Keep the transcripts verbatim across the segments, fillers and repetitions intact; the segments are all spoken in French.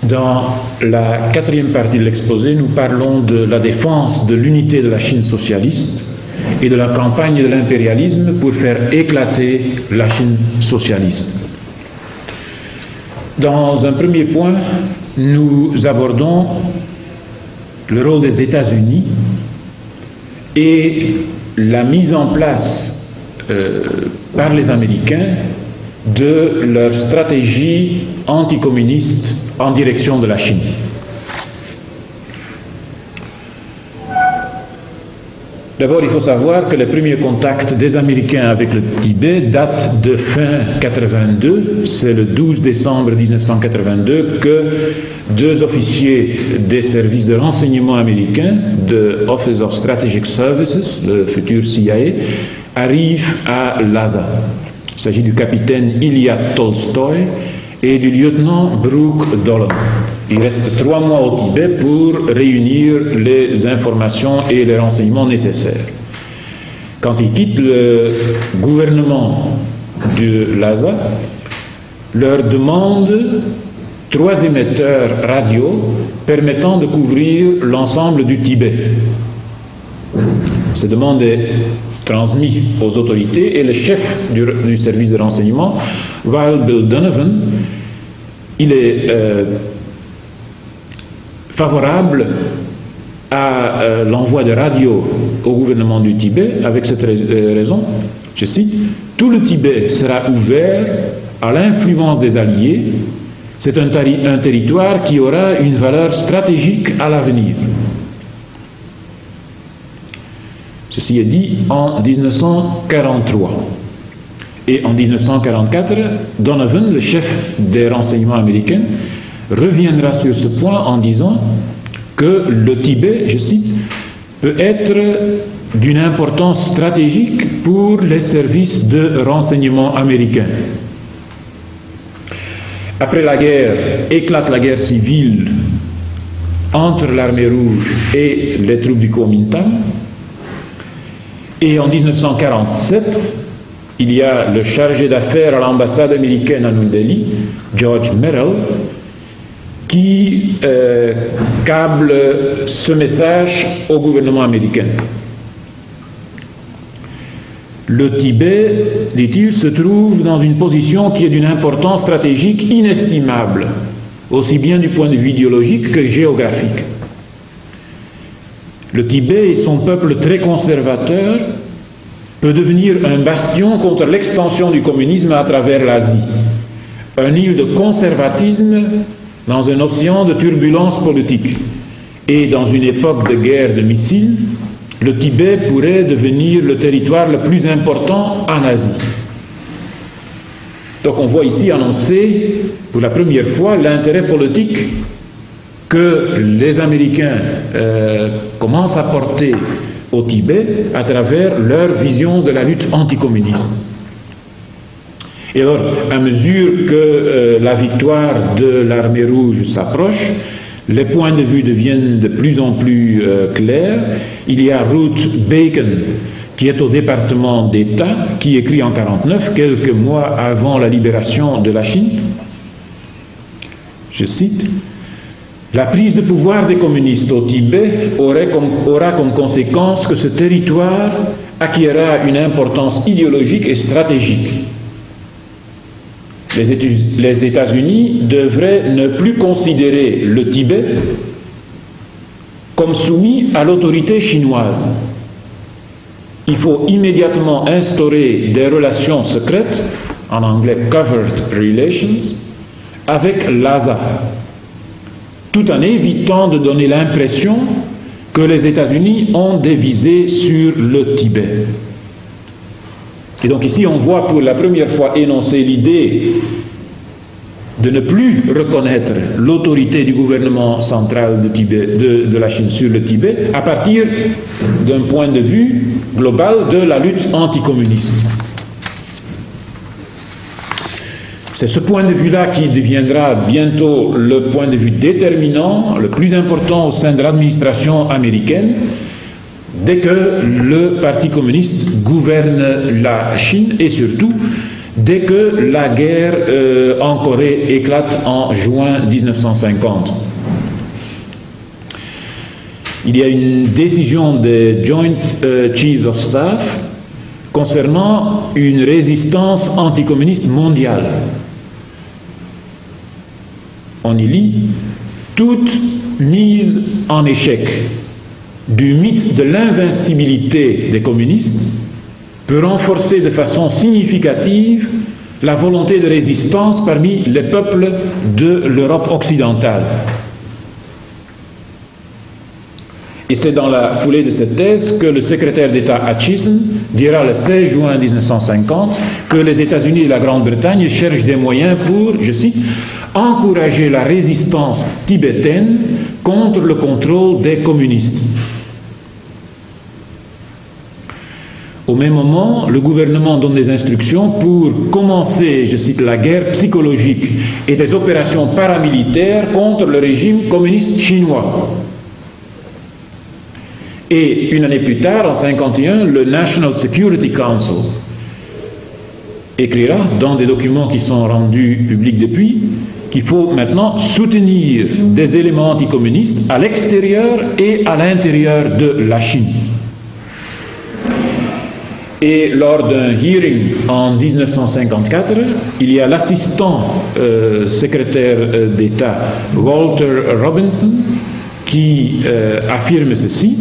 Dans la quatrième partie de l'exposé, nous parlons de la défense de l'unité de la Chine socialiste et de la campagne de l'impérialisme pour faire éclater la Chine socialiste. Dans un premier point, nous abordons le rôle des États-Unis et la mise en place euh, par les Américains de leur stratégie anticommuniste en direction de la Chine. D'abord, il faut savoir que les premiers contacts des Américains avec le Tibet datent de fin quatre-vingt-deux. C'est le douze décembre mille neuf cent quatre-vingt-deux que deux officiers des services de renseignement américains, de Office of Strategic Services, le futur C I A, arrivent à Lhasa. Il s'agit du capitaine Ilya Tolstoy et du lieutenant Brooke Dolan. Il reste trois mois au Tibet pour réunir les informations et les renseignements nécessaires. Quand ils quittent le gouvernement de Lhasa, leur demande trois émetteurs radio permettant de couvrir l'ensemble du Tibet. Cette demande est transmise aux autorités et le chef du, du service de renseignement, Wild Bill Donovan, il est euh, favorable à euh, l'envoi de radio au gouvernement du Tibet avec cette raison, je cite, « Tout le Tibet sera ouvert à l'influence des Alliés. C'est un, un territoire qui aura une valeur stratégique à l'avenir. » Ceci est dit en mille neuf cent quarante-trois. Et en mille neuf cent quarante-quatre, Donovan, le chef des renseignements américains, reviendra sur ce point en disant que le Tibet, je cite, peut être d'une importance stratégique pour les services de renseignement américains. Après la guerre, éclate la guerre civile entre l'armée rouge et les troupes du Kuomintang. Et en mille neuf cent quarante-sept, il y a le chargé d'affaires à l'ambassade américaine à New Delhi, George Merrill, qui euh, câble ce message au gouvernement américain. Le Tibet, dit-il, se trouve dans une position qui est d'une importance stratégique inestimable, aussi bien du point de vue idéologique que géographique. Le Tibet et son peuple très conservateur peut devenir un bastion contre l'extension du communisme à travers l'Asie, un île de conservatisme dans un océan de turbulences politiques. Et dans une époque de guerre de missiles, le Tibet pourrait devenir le territoire le plus important en Asie. Donc on voit ici annoncer pour la première fois l'intérêt politique que les Américains euh, commencent à porter au Tibet à travers leur vision de la lutte anticommuniste. Et alors, à mesure que euh, la victoire de l'armée rouge s'approche, les points de vue deviennent de plus en plus euh, clairs. Il y a Ruth Bacon, qui est au département d'État, qui écrit en mille neuf cent quarante-neuf, quelques mois avant la libération de la Chine, je cite, « La prise de pouvoir des communistes au Tibet aurait comme, aura comme conséquence que ce territoire acquérera une importance idéologique et stratégique. Les États-Unis devraient ne plus considérer le Tibet comme soumis à l'autorité chinoise. Il faut immédiatement instaurer des relations secrètes, en anglais covered relations, avec Lhasa, tout en évitant de donner l'impression que les États-Unis ont des visées sur le Tibet. » Et donc ici on voit pour la première fois énoncer l'idée de ne plus reconnaître l'autorité du gouvernement central de, Tibet, de, de la Chine sur le Tibet à partir d'un point de vue global de la lutte anticommuniste. C'est ce point de vue-là qui deviendra bientôt le point de vue déterminant, le plus important au sein de l'administration américaine, dès que le Parti communiste gouverne la Chine et surtout dès que la guerre euh, en Corée éclate en juin mille neuf cent cinquante. Il y a une décision des Joint euh, Chiefs of Staff concernant une résistance anticommuniste mondiale. On y lit « Toute mise en échec du mythe de l'invincibilité des communistes peut renforcer de façon significative la volonté de résistance parmi les peuples de l'Europe occidentale. » Et c'est dans la foulée de cette thèse que le secrétaire d'État Acheson dira le seize juin mille neuf cent cinquante que les États-Unis et la Grande-Bretagne cherchent des moyens pour, je cite, « encourager la résistance tibétaine contre le contrôle des communistes ». Au même moment, le gouvernement donne des instructions pour commencer, je cite, la guerre psychologique et des opérations paramilitaires contre le régime communiste chinois. Et une année plus tard, en mille neuf cent cinquante et un, le National Security Council écrira, dans des documents qui sont rendus publics depuis, qu'il faut maintenant soutenir des éléments anticommunistes à l'extérieur et à l'intérieur de la Chine. Et lors d'un hearing en mille neuf cent cinquante-quatre, il y a l'assistant euh, secrétaire euh, d'État Walter Robinson qui euh, affirme ceci.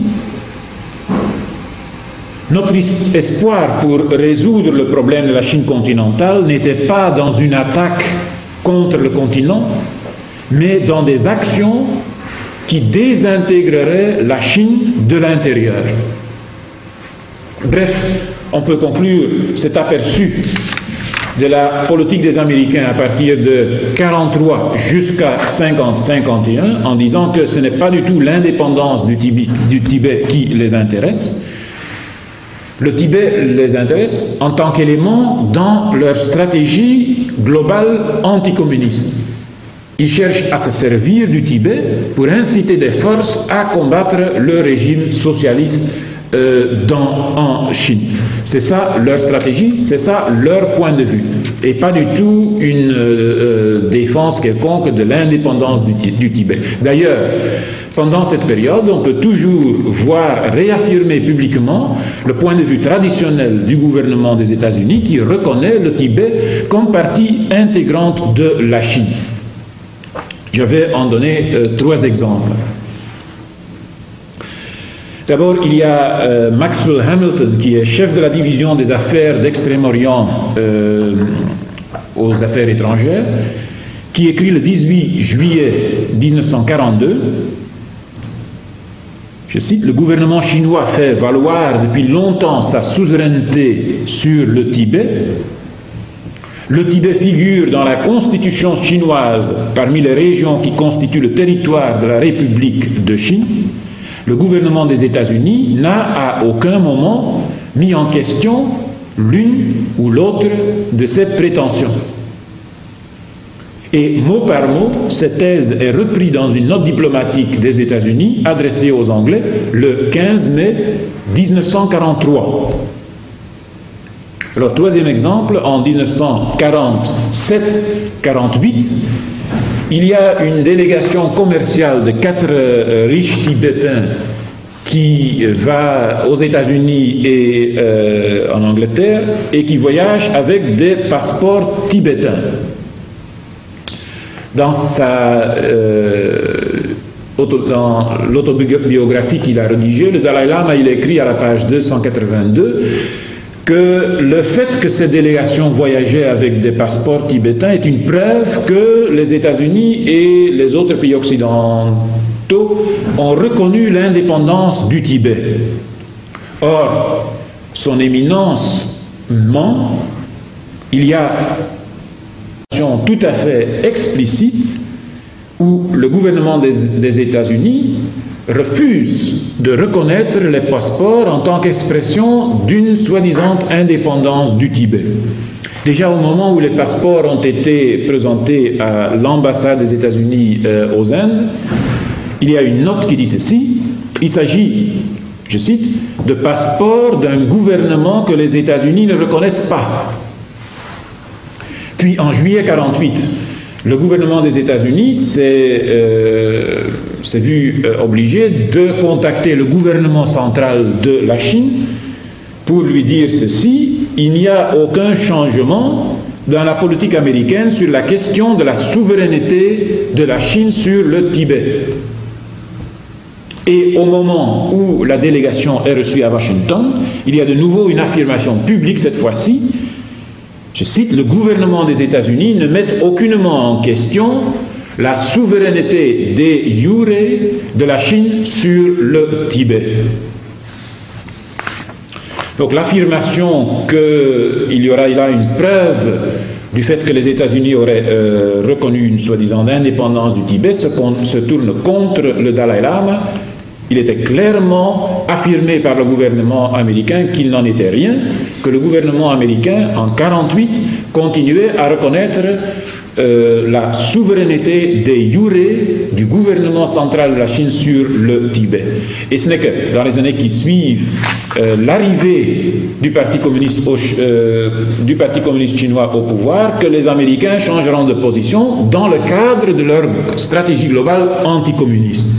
Notre espoir pour résoudre le problème de la Chine continentale n'était pas dans une attaque contre le continent, mais dans des actions qui désintégreraient la Chine de l'intérieur. Bref, on peut conclure cet aperçu de la politique des Américains à partir de mille neuf cent quarante-trois jusqu'à cinquante cinquante et un en disant que ce n'est pas du tout l'indépendance du Tibet, du Tibet qui les intéresse. Le Tibet les intéresse en tant qu'élément dans leur stratégie globale anticommuniste. Ils cherchent à se servir du Tibet pour inciter des forces à combattre le régime socialiste euh, dans, en Chine. C'est ça leur stratégie, c'est ça leur point de vue. Et pas du tout une euh, défense quelconque de l'indépendance du, du Tibet. D'ailleurs, pendant cette période, on peut toujours voir réaffirmer publiquement le point de vue traditionnel du gouvernement des États-Unis qui reconnaît le Tibet comme partie intégrante de la Chine. Je vais en donner euh, trois exemples. D'abord, il y a euh, Maxwell Hamilton, qui est chef de la division des affaires d'Extrême-Orient euh, aux affaires étrangères, qui écrit le dix-huit juillet mille neuf cent quarante-deux, je cite, « Le gouvernement chinois fait valoir depuis longtemps sa souveraineté sur le Tibet. Le Tibet figure dans la constitution chinoise parmi les régions qui constituent le territoire de la République de Chine. Le gouvernement des États-Unis n'a à aucun moment mis en question l'une ou l'autre de ces prétentions. » Et mot par mot, cette thèse est reprise dans une note diplomatique des États-Unis adressée aux Anglais le quinze mai mille neuf cent quarante-trois. Alors, troisième exemple, en mille neuf cent quarante-sept quarante-huit, il y a une délégation commerciale de quatre euh, riches Tibétains qui va aux États-Unis et euh, en Angleterre et qui voyage avec des passeports tibétains. Dans, sa, euh, auto, dans l'autobiographie qu'il a rédigée, le Dalai Lama, il écrit à la page deux cent quatre-vingt-deux que le fait que ces délégations voyageaient avec des passeports tibétains est une preuve que les États-Unis et les autres pays occidentaux ont reconnu l'indépendance du Tibet. Or, son éminence ment, il y a tout à fait explicite où le gouvernement des, des États-Unis refuse de reconnaître les passeports en tant qu'expression d'une soi-disant indépendance du Tibet. Déjà au moment où les passeports ont été présentés à l'ambassade des États-Unis euh, aux Indes, il y a une note qui dit ceci, il s'agit, je cite, de passeports d'un gouvernement que les États-Unis ne reconnaissent pas. Puis en juillet mille neuf cent quarante-huit, le gouvernement des États-Unis s'est euh, vu euh, obligé de contacter le gouvernement central de la Chine pour lui dire ceci: il n'y a aucun changement dans la politique américaine sur la question de la souveraineté de la Chine sur le Tibet. Et au moment où la délégation est reçue à Washington, il y a de nouveau une affirmation publique cette fois-ci. Je cite: le gouvernement des États-Unis ne met aucunement en question la souveraineté des Yuré de la Chine sur le Tibet. Donc l'affirmation qu'il y aura là une preuve du fait que les États-Unis auraient euh, reconnu une soi-disant indépendance du Tibet se, se tourne contre le Dalai Lama. Il était clairement affirmé par le gouvernement américain qu'il n'en était rien, que le gouvernement américain, en mille neuf cent quarante-huit, continuait à reconnaître euh, la souveraineté des Yuré du gouvernement central de la Chine sur le Tibet. Et ce n'est que dans les années qui suivent euh, l'arrivée du Parti communiste au, euh, du Parti communiste chinois au pouvoir que les Américains changeront de position dans le cadre de leur stratégie globale anticommuniste.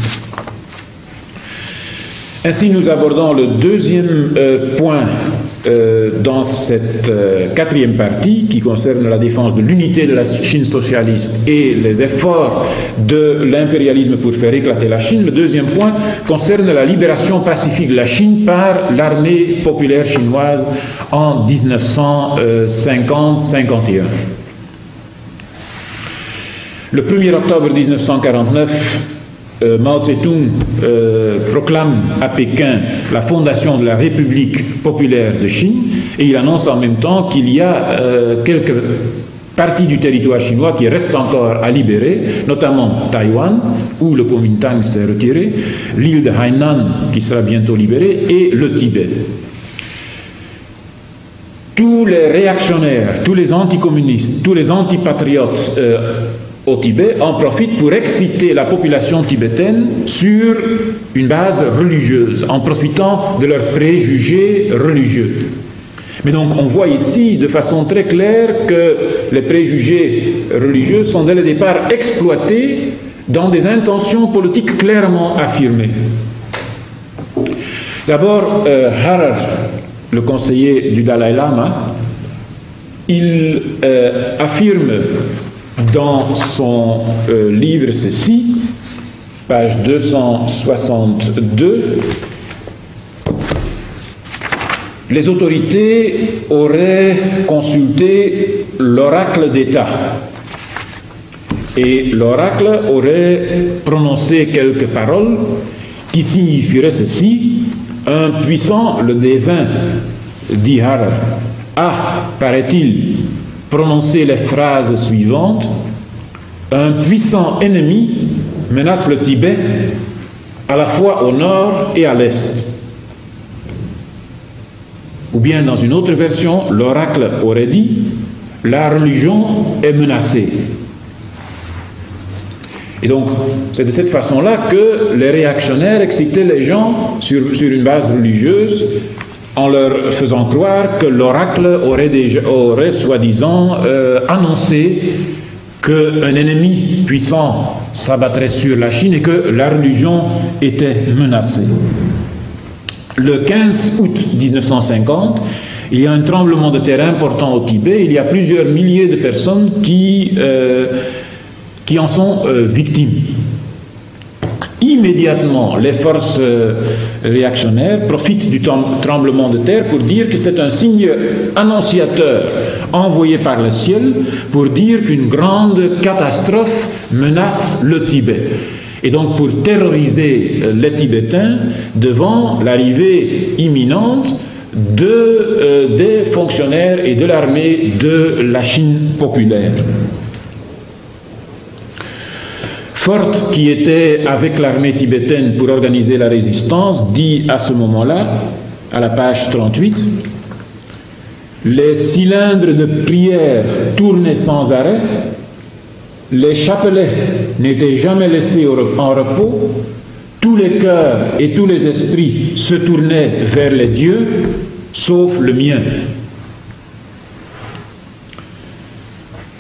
Ainsi, nous abordons le deuxième euh, point euh, dans cette euh, quatrième partie qui concerne la défense de l'unité de la Chine socialiste et les efforts de l'impérialisme pour faire éclater la Chine. Le deuxième point concerne la libération pacifique de la Chine par l'armée populaire chinoise en mille neuf cent cinquante cinquante et un. Le premier octobre mille neuf cent quarante-neuf, Euh, Mao Tse-tung euh, proclame à Pékin la fondation de la République populaire de Chine et il annonce en même temps qu'il y a euh, quelques parties du territoire chinois qui restent encore à libérer, notamment Taïwan, où le Kuomintang s'est retiré, l'île de Hainan qui sera bientôt libérée et le Tibet. Tous les réactionnaires, tous les anticommunistes, tous les antipatriotes euh, au Tibet en profitent pour exciter la population tibétaine sur une base religieuse, en profitant de leurs préjugés religieux. Mais donc on voit ici de façon très claire que les préjugés religieux sont dès le départ exploités dans des intentions politiques clairement affirmées. D'abord, euh, Harar, le conseiller du Dalai Lama, il euh, affirme dans son euh, livre ceci, page deux cent soixante-deux, les autorités auraient consulté l'oracle d'État et l'oracle aurait prononcé quelques paroles qui signifieraient ceci: un puissant, le défunt, dit Harar, a, paraît-il, prononcé les phrases suivantes: un puissant ennemi menace le Tibet à la fois au nord et à l'est. Ou bien dans une autre version, l'oracle aurait dit: la religion est menacée. Et donc, c'est de cette façon-là que les réactionnaires excitaient les gens sur, sur une base religieuse en leur faisant croire que l'oracle aurait, déjà, aurait soi-disant euh, annoncé qu'un ennemi puissant s'abattrait sur la Chine et que la religion était menacée. Le quinze août mille neuf cent cinquante, il y a un tremblement de terre important au Tibet. Il y a plusieurs milliers de personnes qui, euh, qui en sont euh, victimes. Immédiatement, les forces euh, réactionnaires profitent du tremblement de terre pour dire que c'est un signe annonciateur envoyé par le ciel pour dire qu'une grande catastrophe menace le Tibet. Et donc pour terroriser euh, les Tibétains devant l'arrivée imminente de, euh, des fonctionnaires et de l'armée de la Chine populaire. Fort, qui était avec l'armée tibétaine pour organiser la résistance, dit à ce moment-là, à la page trente-huit, « Les cylindres de prière tournaient sans arrêt, les chapelets n'étaient jamais laissés en repos, tous les cœurs et tous les esprits se tournaient vers les dieux, sauf le mien. »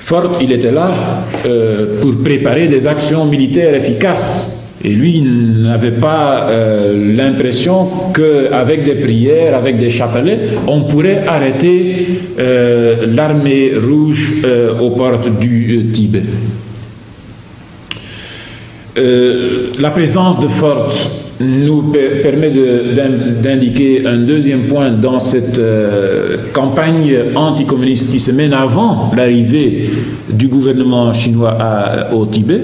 Ford, il était là euh, pour préparer des actions militaires efficaces. Et lui, il n'avait pas euh, l'impression qu'avec des prières, avec des chapelets, on pourrait arrêter euh, l'armée rouge euh, aux portes du euh, Tibet. Euh, la présence de Ford nous per permet d'indiquer un deuxième point dans cette euh, campagne anticommuniste qui se mène avant l'arrivée du gouvernement chinois à, au Tibet.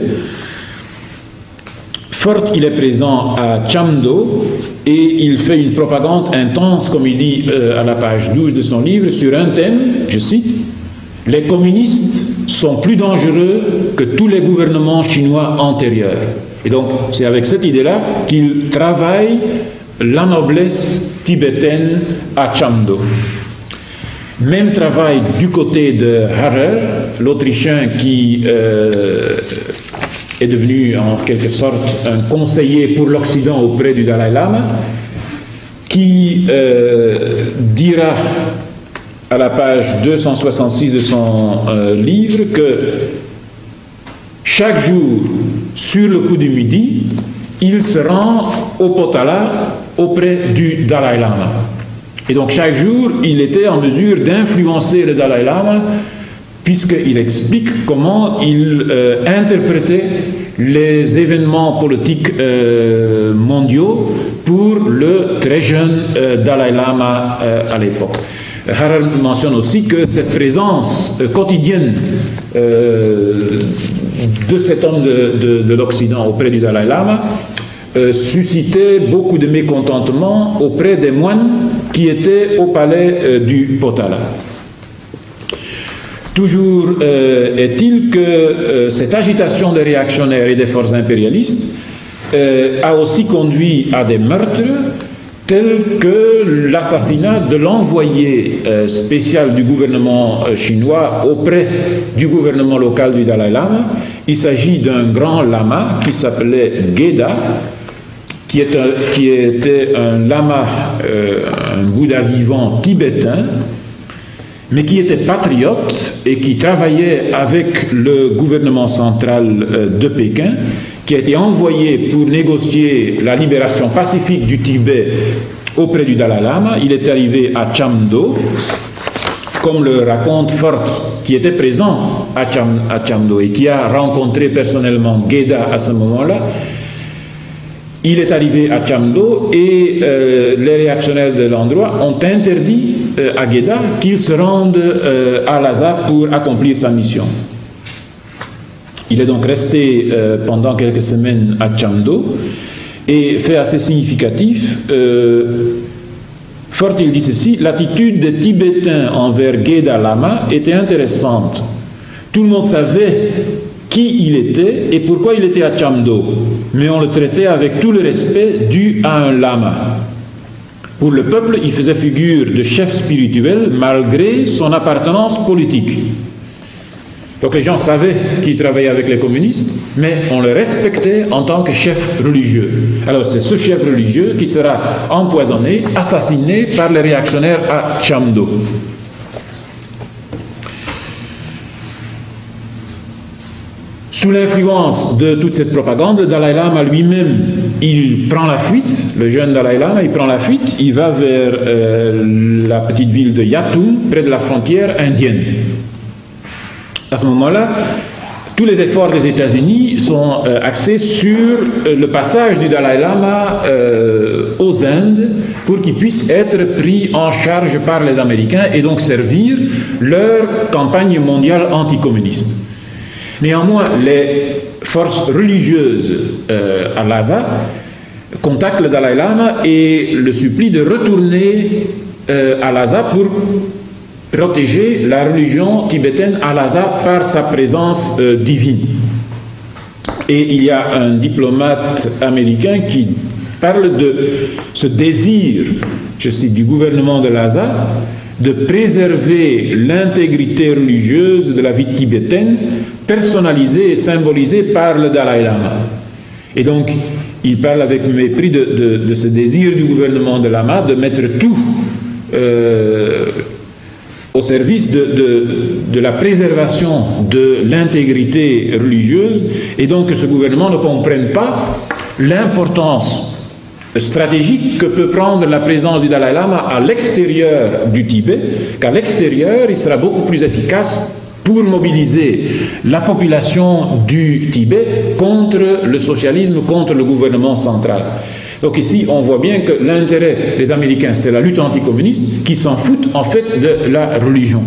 Ford, il est présent à Chamdo et il fait une propagande intense, comme il dit euh, à la page douze de son livre, sur un thème, je cite, « Les communistes sont plus dangereux que tous les gouvernements chinois antérieurs ». Et donc, c'est avec cette idée-là qu'il travaille la noblesse tibétaine à Chamdo. Même travail du côté de Harrer, l'Autrichien qui euh, est devenu en quelque sorte un conseiller pour l'Occident auprès du Dalai Lama, qui euh, dira à la page deux cent soixante-six de son euh, livre que chaque jour, sur le coup du midi, il se rend au Potala auprès du Dalai Lama. Et donc chaque jour, il était en mesure d'influencer le Dalai Lama puisqu'il explique comment il euh, interprétait les événements politiques euh, mondiaux pour le très jeune euh, Dalai Lama euh, à l'époque. Harrer mentionne aussi que cette présence euh, quotidienne euh, de cet homme de, de, de l'Occident auprès du Dalai Lama euh, suscitait beaucoup de mécontentement auprès des moines qui étaient au palais euh, du Potala. Toujours euh, est-il que euh, cette agitation des réactionnaires et des forces impérialistes euh, a aussi conduit à des meurtres tels que l'assassinat de l'envoyé euh, spécial du gouvernement euh, chinois auprès du gouvernement local du Dalai Lama. Il s'agit d'un grand lama qui s'appelait Geda, qui, est un, qui était un lama, euh, un Bouddha vivant tibétain, mais qui était patriote et qui travaillait avec le gouvernement central euh, de Pékin, qui a été envoyé pour négocier la libération pacifique du Tibet auprès du Dalai Lama. Il est arrivé à Chamdo, comme le raconte Ford, qui était présent à, Cham, à Chamdo et qui a rencontré personnellement Geda à ce moment-là. Il est arrivé à Chamdo et euh, les réactionnaires de l'endroit ont interdit euh, à Geda qu'il se rende euh, à Lhasa pour accomplir sa mission. Il est donc resté euh, pendant quelques semaines à Chamdo et fait assez significatif, euh, Ford il dit ceci, l'attitude des Tibétains envers Geda Lama était intéressante. Tout le monde savait qui il était et pourquoi il était à Chamdo, mais on le traitait avec tout le respect dû à un lama. Pour le peuple, il faisait figure de chef spirituel malgré son appartenance politique. Donc les gens savaient qu'il travaillait avec les communistes, mais on le respectait en tant que chef religieux. Alors c'est ce chef religieux qui sera empoisonné, assassiné par les réactionnaires à Chamdo. Sous l'influence de toute cette propagande, le Dalai Lama lui-même, il prend la fuite, le jeune Dalai Lama, il prend la fuite, il va vers euh, la petite ville de Yatung, près de la frontière indienne. À ce moment-là, tous les efforts des États-Unis sont euh, axés sur euh, le passage du Dalai Lama euh, aux Indes pour qu'il puisse être pris en charge par les Américains et donc servir leur campagne mondiale anticommuniste. Néanmoins, les forces religieuses euh, à Lhasa contactent le Dalai Lama et le supplient de retourner euh, à Lhasa pour protéger la religion tibétaine à Lhasa par sa présence euh, divine. Et il y a un diplomate américain qui parle de ce désir, je cite, du gouvernement de Lhasa de préserver l'intégrité religieuse de la vie tibétaine personnalisée et symbolisée par le Dalai Lama. Et donc, il parle avec mépris de, de, de ce désir du gouvernement de Lama de mettre tout euh, au service de, de, de la préservation de l'intégrité religieuse, et donc que ce gouvernement ne comprenne pas l'importance stratégique que peut prendre la présence du Dalai Lama à l'extérieur du Tibet, qu'à l'extérieur, il sera beaucoup plus efficace pour mobiliser la population du Tibet contre le socialisme, contre le gouvernement central. Donc ici, on voit bien que l'intérêt des Américains, c'est la lutte anticommuniste, qui s'en foutent en fait de la religion.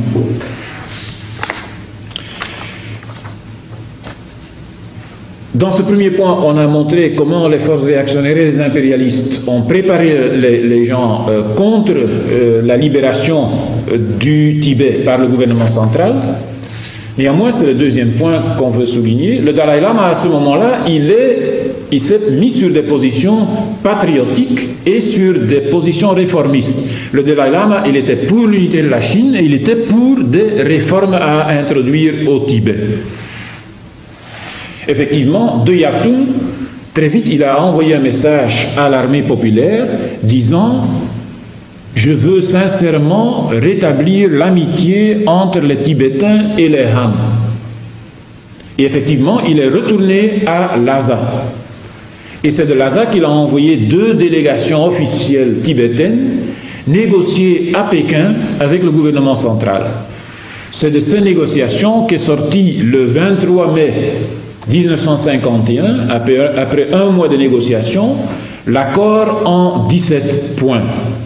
Dans ce premier point, on a montré comment les forces réactionnaires et les impérialistes ont préparé les, les gens euh, contre euh, la libération euh, du Tibet par le gouvernement central. Néanmoins, c'est le deuxième point qu'on veut souligner. Le Dalai Lama, à ce moment-là, il est, il s'est mis sur des positions patriotiques et sur des positions réformistes. Le Dalai Lama, il était pour l'unité de la Chine et il était pour des réformes à introduire au Tibet. Effectivement, de Yatung, très vite, il a envoyé un message à l'armée populaire disant « Je veux sincèrement rétablir l'amitié entre les Tibétains et les Han ». Et effectivement, il est retourné à Lhasa. Et c'est de Lhasa qu'il a envoyé deux délégations officielles tibétaines négocier à Pékin avec le gouvernement central. C'est de ces négociations qu'est sorti le vingt-trois mai mille neuf cent cinquante et un, après, après un mois de négociations, l'accord en dix-sept points.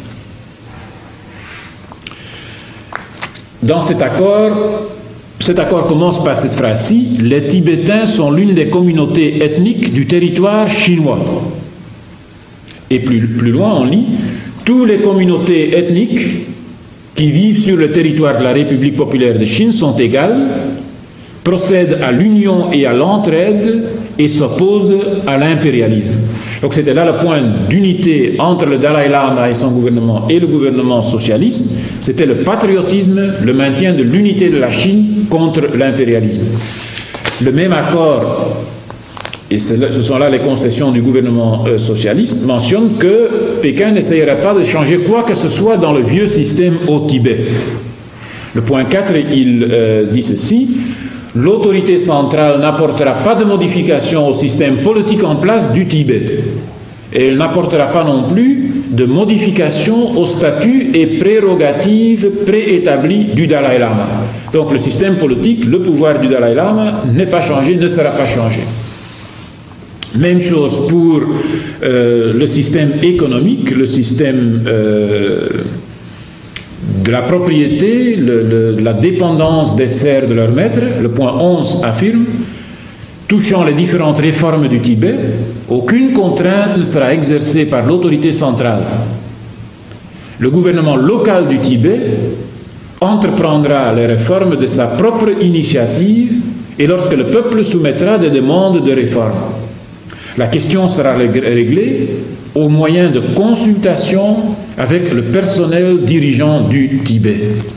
Dans cet accord, cet accord commence par cette phrase-ci: les Tibétains sont l'une des communautés ethniques du territoire chinois. Et plus, plus loin, on lit: toutes les communautés ethniques qui vivent sur le territoire de la République populaire de Chine sont égales, procèdent à l'union et à l'entraide et s'opposent à l'impérialisme. Donc c'était là le point d'unité entre le Dalai Lama et son gouvernement et le gouvernement socialiste. C'était le patriotisme, le maintien de l'unité de la Chine contre l'impérialisme. Le même accord, et ce sont là les concessions du gouvernement euh, socialiste, mentionne que Pékin n'essayerait pas de changer quoi que ce soit dans le vieux système au Tibet. Le point quatre, il euh, dit ceci: l'autorité centrale n'apportera pas de modification au système politique en place du Tibet. Et elle n'apportera pas non plus de modification au statut et prérogatives préétablis du Dalai Lama. Donc le système politique, le pouvoir du Dalai Lama n'est pas changé, ne sera pas changé. Même chose pour euh, le système économique, le système euh, de la propriété, le, le, la dépendance des sphères de leur maître. Le point onze affirme: touchant les différentes réformes du Tibet, aucune contrainte ne sera exercée par l'autorité centrale. Le gouvernement local du Tibet entreprendra les réformes de sa propre initiative et lorsque le peuple soumettra des demandes de réforme. La question sera réglée au moyen de consultations avec le personnel dirigeant du Tibet.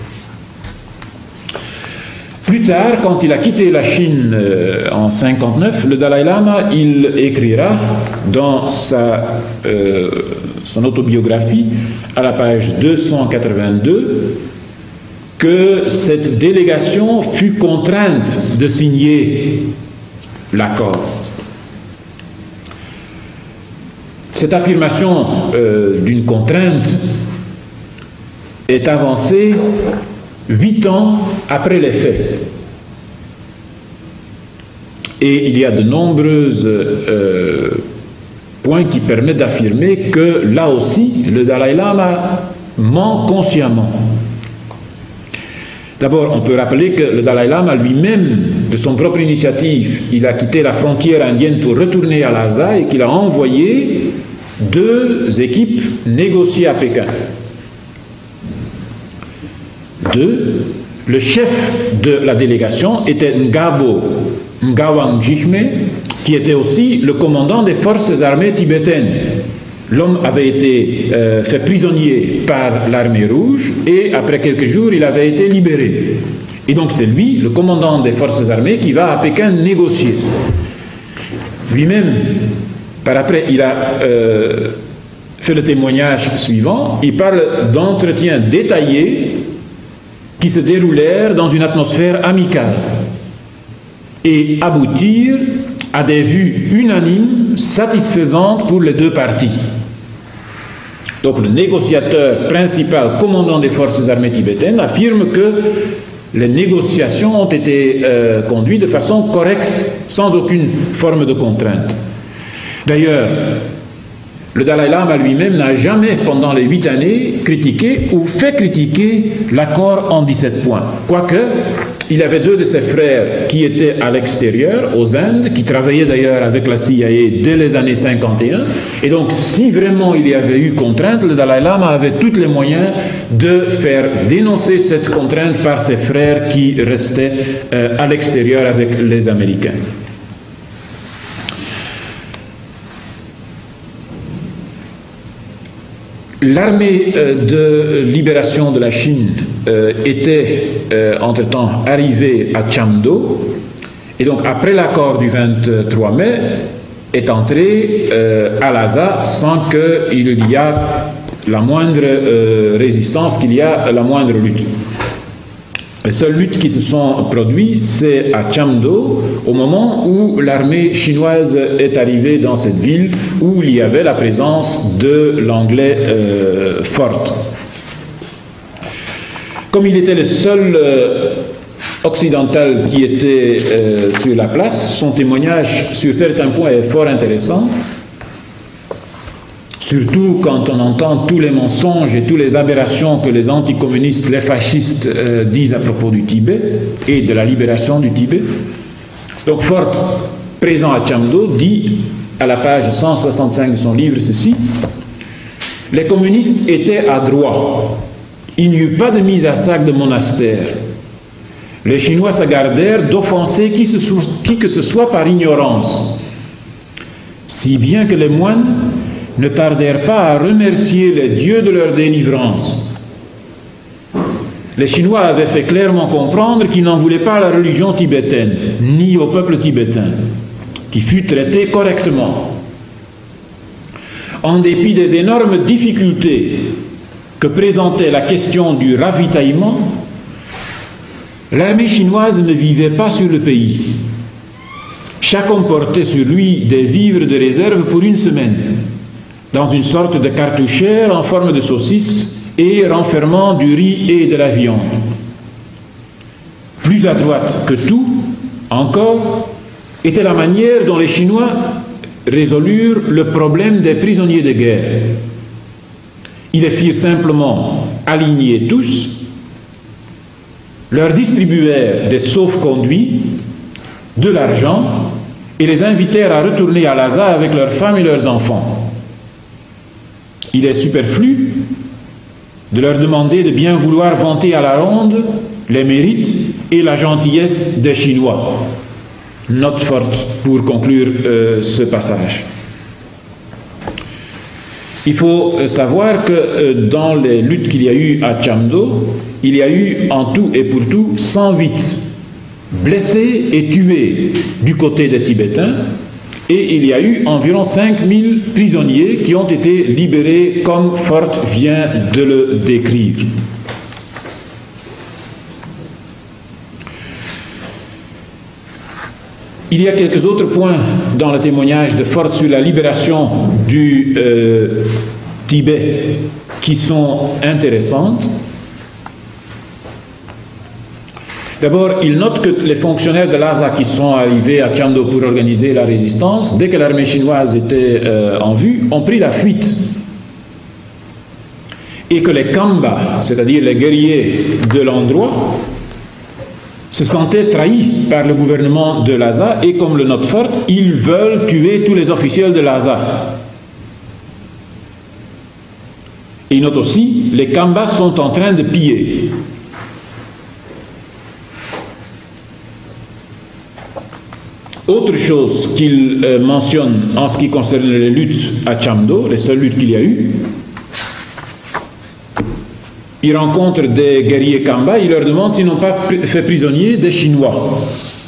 Plus tard, quand il a quitté la Chine euh, en mille neuf cent cinquante-neuf, le Dalai Lama, il écrira dans sa, euh, son autobiographie, à la page deux cent quatre-vingt-deux, que cette délégation fut contrainte de signer l'accord. Cette affirmation euh, d'une contrainte est avancée huit ans après les faits. Et il y a de nombreux euh, points qui permettent d'affirmer que là aussi, le Dalai Lama ment consciemment. D'abord, on peut rappeler que le Dalai Lama lui-même, de son propre initiative, il a quitté la frontière indienne pour retourner à Lhasa et qu'il a envoyé deux équipes négocier à Pékin. Deux, le chef de la délégation était Ngabo Ngawang Jigme, qui était aussi le commandant des forces armées tibétaines. L'homme avait été euh, fait prisonnier par l'armée rouge et après quelques jours, il avait été libéré. Et donc c'est lui, le commandant des forces armées, qui va à Pékin négocier. Lui-même, par après, il a euh, fait le témoignage suivant. Il parle d'entretiens détaillés qui se déroulèrent dans une atmosphère amicale et aboutirent à des vues unanimes satisfaisantes pour les deux parties. Donc le négociateur principal, commandant des forces armées tibétaines, affirme que les négociations ont été euh, conduites de façon correcte, sans aucune forme de contrainte. D'ailleurs, le Dalai Lama lui-même n'a jamais, pendant les huit années, critiqué ou fait critiquer l'accord en dix-sept points. Quoique, il avait deux de ses frères qui étaient à l'extérieur, aux Indes, qui travaillaient d'ailleurs avec la C I A dès les années cinquante et un. Et donc, si vraiment il y avait eu contrainte, le Dalai Lama avait tous les moyens de faire dénoncer cette contrainte par ses frères qui restaient euh, à l'extérieur avec les Américains. L'armée euh, de libération de la Chine euh, était euh, entre-temps arrivée à Chamdo, et donc après l'accord du vingt-trois mai, est entrée euh, à Lhasa sans qu'il y ait la moindre euh, résistance, qu'il y a la moindre lutte. Les seules luttes qui se sont produites, c'est à Chamdo, au moment où l'armée chinoise est arrivée dans cette ville, où il y avait la présence de l'anglais euh, forte. Comme il était le seul euh, occidental qui était euh, sur la place, son témoignage sur certains points est fort intéressant. Surtout quand on entend tous les mensonges et toutes les aberrations que les anticommunistes, les fascistes euh, disent à propos du Tibet et de la libération du Tibet. Donc Fort, présent à Chamdo, dit à la page cent soixante-cinq de son livre ceci: « Les communistes étaient adroits. Il n'y eut pas de mise à sac de monastère. Les Chinois se gardèrent d'offenser qui, qui que ce soit par ignorance, si bien que les moines ne tardèrent pas à remercier les dieux de leur délivrance. Les Chinois avaient fait clairement comprendre qu'ils n'en voulaient pas à la religion tibétaine, ni au peuple tibétain, qui fut traité correctement. En dépit des énormes difficultés que présentait la question du ravitaillement, l'armée chinoise ne vivait pas sur le pays. Chacun portait sur lui des vivres de réserve pour une semaine, dans une sorte de cartouchère en forme de saucisse et renfermant du riz et de la viande. Plus adroite que tout, encore, était la manière dont les Chinois résolurent le problème des prisonniers de guerre. Ils les firent simplement aligner tous, leur distribuèrent des sauf-conduits, de l'argent, et les invitèrent à retourner à Lhasa avec leurs femmes et leurs enfants. Il est superflu de leur demander de bien vouloir vanter à la ronde les mérites et la gentillesse des Chinois. Note forte pour conclure euh, ce passage. Il faut savoir que euh, dans les luttes qu'il y a eu à Chamdo, il y a eu en tout et pour tout cent huit blessés et tués du côté des Tibétains, et il y a eu environ cinq mille prisonniers qui ont été libérés comme Fort vient de le décrire. Il y a quelques autres points dans le témoignage de Fort sur la libération du euh, Tibet qui sont intéressantes. D'abord, il note que les fonctionnaires de Lhasa qui sont arrivés à Chamdo pour organiser la résistance, dès que l'armée chinoise était euh, en vue, ont pris la fuite. Et que les Kamba, c'est-à-dire les guerriers de l'endroit, se sentaient trahis par le gouvernement de Lhasa, et comme le note Fort, ils veulent tuer tous les officiels de Lhasa. Et il note aussi, les Kamba sont en train de piller. Autre chose qu'il euh, mentionne en ce qui concerne les luttes à Chamdo, les seules luttes qu'il y a eu, il rencontre des guerriers Kamba, il leur demande s'ils n'ont pas fait prisonniers des Chinois.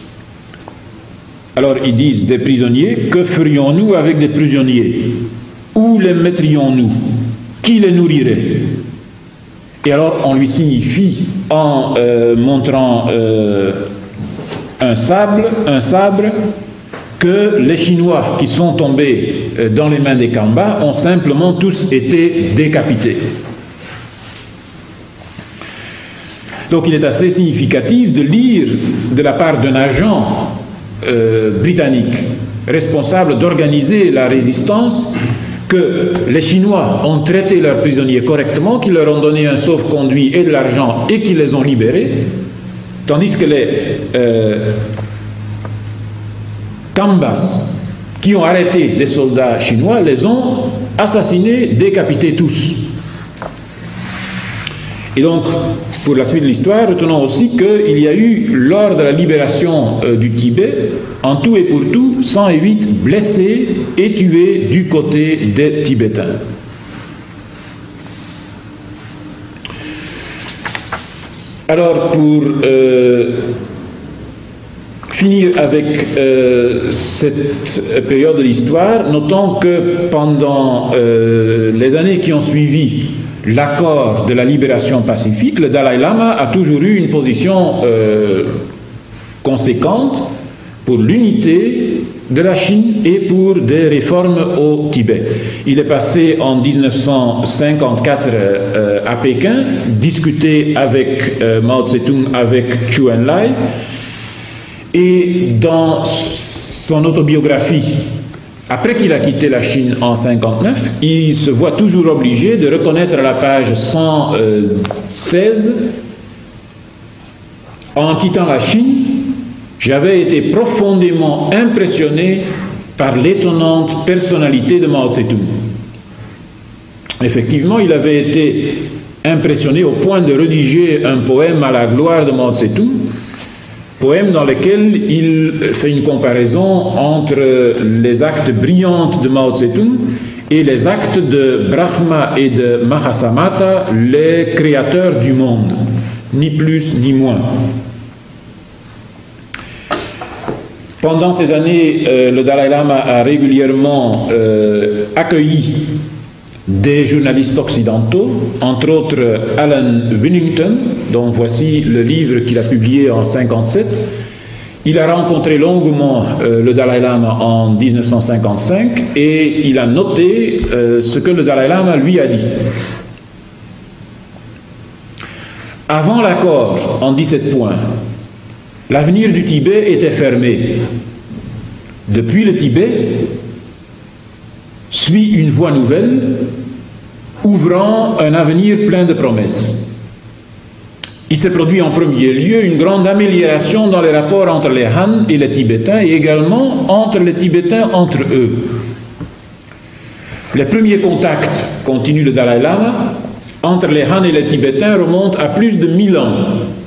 Alors ils disent, des prisonniers, que ferions-nous avec des prisonniers? Où les mettrions-nous? Qui les nourrirait? Et alors on lui signifie en euh, montrant euh, un sable, un sabre, que les Chinois qui sont tombés euh, dans les mains des Kamba ont simplement tous été décapités. Donc il est assez significatif de lire de la part d'un agent euh, britannique responsable d'organiser la résistance que les Chinois ont traité leurs prisonniers correctement, qu'ils leur ont donné un sauf-conduit et de l'argent et qu'ils les ont libérés, tandis que les euh, Kambas qui ont arrêté des soldats chinois les ont assassinés, décapités tous. Et donc, pour la suite de l'histoire, retenons aussi qu'il y a eu, lors de la libération euh, du Tibet, en tout et pour tout, cent huit blessés et tués du côté des Tibétains. Alors, pour euh, finir avec euh, cette période de l'histoire, notons que pendant euh, les années qui ont suivi l'accord de la libération pacifique, le Dalai Lama a toujours eu une position euh, conséquente pour l'unité de la Chine et pour des réformes au Tibet. Il est passé en mille neuf cent cinquante-quatre euh, à Pékin, discuter avec euh, Mao Tse-tung, avec Zhou Enlai, et dans son autobiographie, après qu'il a quitté la Chine en mille neuf cent cinquante-neuf, il se voit toujours obligé de reconnaître à la page cent seize, en quittant la Chine, j'avais été profondément impressionné par l'étonnante personnalité de Mao Tse-tung. Effectivement, il avait été impressionné au point de rédiger un poème à la gloire de Mao Tse-tung, poème dans lequel il fait une comparaison entre les actes brillants de Mao Tse-tung et les actes de Brahma et de Mahasamata, les créateurs du monde, ni plus ni moins. Pendant ces années, euh, le Dalai Lama a régulièrement euh, accueilli des journalistes occidentaux, entre autres Alan Winnington, dont voici le livre qu'il a publié en mille neuf cent cinquante-sept. Il a rencontré longuement euh, le Dalai Lama en mille neuf cent cinquante-cinq et il a noté euh, ce que le Dalai Lama lui a dit. Avant l'accord, en dix-sept points, l'avenir du Tibet était fermé. Depuis le Tibet, suit une voie nouvelle, ouvrant un avenir plein de promesses. Il s'est produit en premier lieu une grande amélioration dans les rapports entre les Han et les Tibétains et également entre les Tibétains entre eux. Les premiers contacts, continue le Dalai Lama, entre les Han et les Tibétains remontent à plus de mille ans.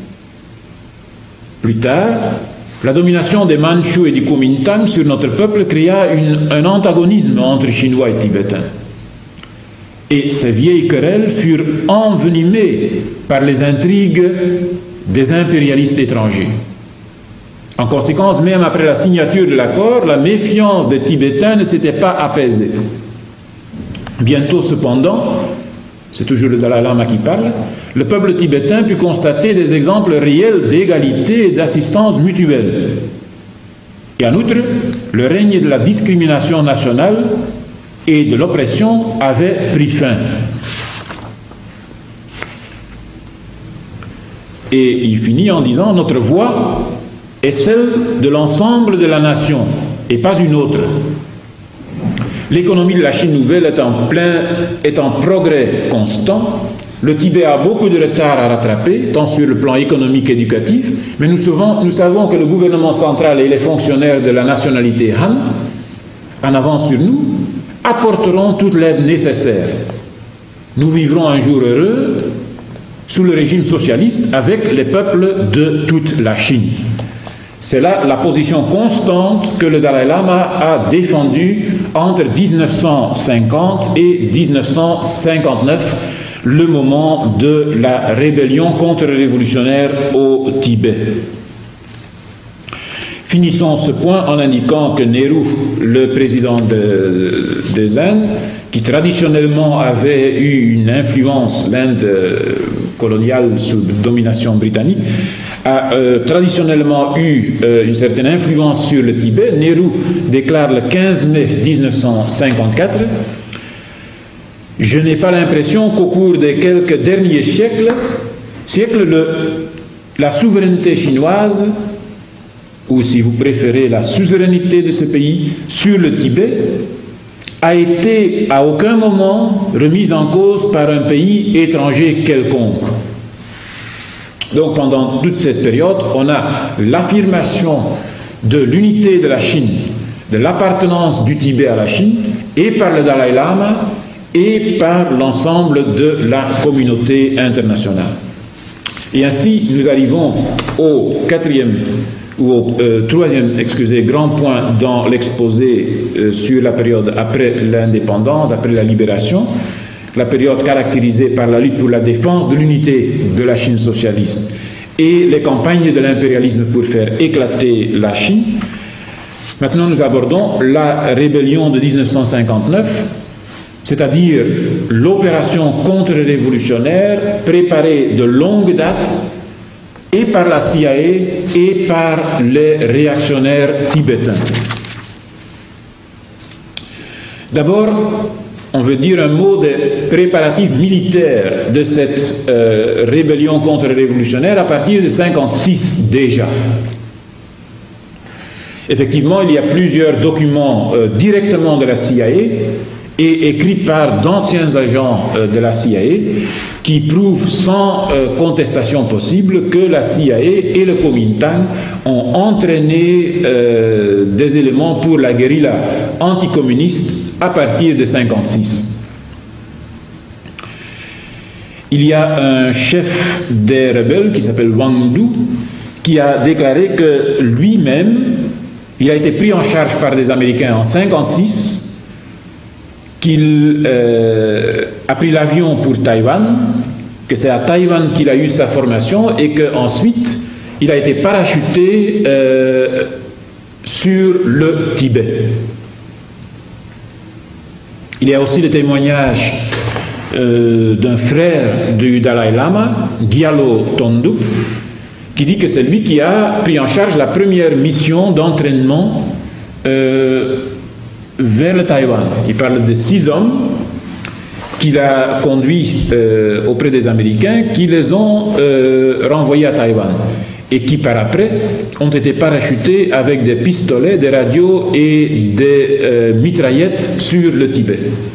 Plus tard, la domination des Mandchous et du Kuomintang sur notre peuple créa une, un antagonisme entre Chinois et Tibétains. Et ces vieilles querelles furent envenimées par les intrigues des impérialistes étrangers. En conséquence, même après la signature de l'accord, la méfiance des Tibétains ne s'était pas apaisée. Bientôt, cependant, c'est toujours le Dalai Lama qui parle, le peuple tibétain put constater des exemples réels d'égalité et d'assistance mutuelle. Et en outre, le règne de la discrimination nationale et de l'oppression avait pris fin. Et il finit en disant « Notre voix est celle de l'ensemble de la nation et pas une autre. L'économie de la Chine nouvelle est en plein, est en progrès constant. Le Tibet a beaucoup de retard à rattraper, tant sur le plan économique qu'éducatif, mais nous savons, nous savons que le gouvernement central et les fonctionnaires de la nationalité Han, en avance sur nous, apporteront toute l'aide nécessaire. Nous vivrons un jour heureux sous le régime socialiste avec les peuples de toute la Chine. C'est là la position constante que le Dalai Lama a défendue entre mille neuf cent cinquante et mille neuf cent cinquante-neuf, le moment de la rébellion contre-révolutionnaire au Tibet. Finissons ce point en indiquant que Nehru, le président de, des Indes, qui traditionnellement avait eu une influence, l'Inde coloniale sous domination britannique, a euh, traditionnellement eu euh, une certaine influence sur le Tibet. Nehru déclare le quinze mai mille neuf cent cinquante-quatre « Je n'ai pas l'impression qu'au cours des quelques derniers siècles, siècles le, la souveraineté chinoise, ou si vous préférez la suzeraineté de ce pays sur le Tibet, a été à aucun moment remise en cause par un pays étranger quelconque. » Donc pendant toute cette période, on a l'affirmation de l'unité de la Chine, de l'appartenance du Tibet à la Chine, et par le Dalai Lama, et par l'ensemble de la communauté internationale. Et ainsi, nous arrivons au quatrième, ou au euh, troisième, excusez, grand point dans l'exposé euh, sur la période après l'indépendance, après la libération, la période caractérisée par la lutte pour la défense de l'unité de la Chine socialiste et les campagnes de l'impérialisme pour faire éclater la Chine. Maintenant, nous abordons la rébellion de mille neuf cent cinquante-neuf, c'est-à-dire l'opération contre-révolutionnaire préparée de longue date et par la C I A et par les réactionnaires tibétains. D'abord, on veut dire un mot des préparatifs militaires de cette euh, rébellion contre-révolutionnaire à partir de mille neuf cent cinquante-six déjà. Effectivement, il y a plusieurs documents euh, directement de la C I A et écrits par d'anciens agents euh, de la C I A qui prouvent sans euh, contestation possible que la C I A et le Kuomintang ont entraîné euh, des éléments pour la guérilla anticommuniste à partir de mille neuf cent cinquante-six. Il y a un chef des rebelles qui s'appelle Wang Du qui a déclaré que lui-même, il a été pris en charge par des Américains en mille neuf cent cinquante-six, qu'il euh, a pris l'avion pour Taïwan, que c'est à Taïwan qu'il a eu sa formation et qu'ensuite il a été parachuté euh, sur le Tibet. Il y a aussi le témoignage euh, d'un frère du Dalai Lama, Gyalo Tonduk, qui dit que c'est lui qui a pris en charge la première mission d'entraînement euh, vers le Taïwan. Il parle de six hommes qu'il a conduits euh, auprès des Américains, qui les ont euh, renvoyés à Taïwan et qui par après ont été parachutés avec des pistolets, des radios et des euh, mitraillettes sur le Tibet.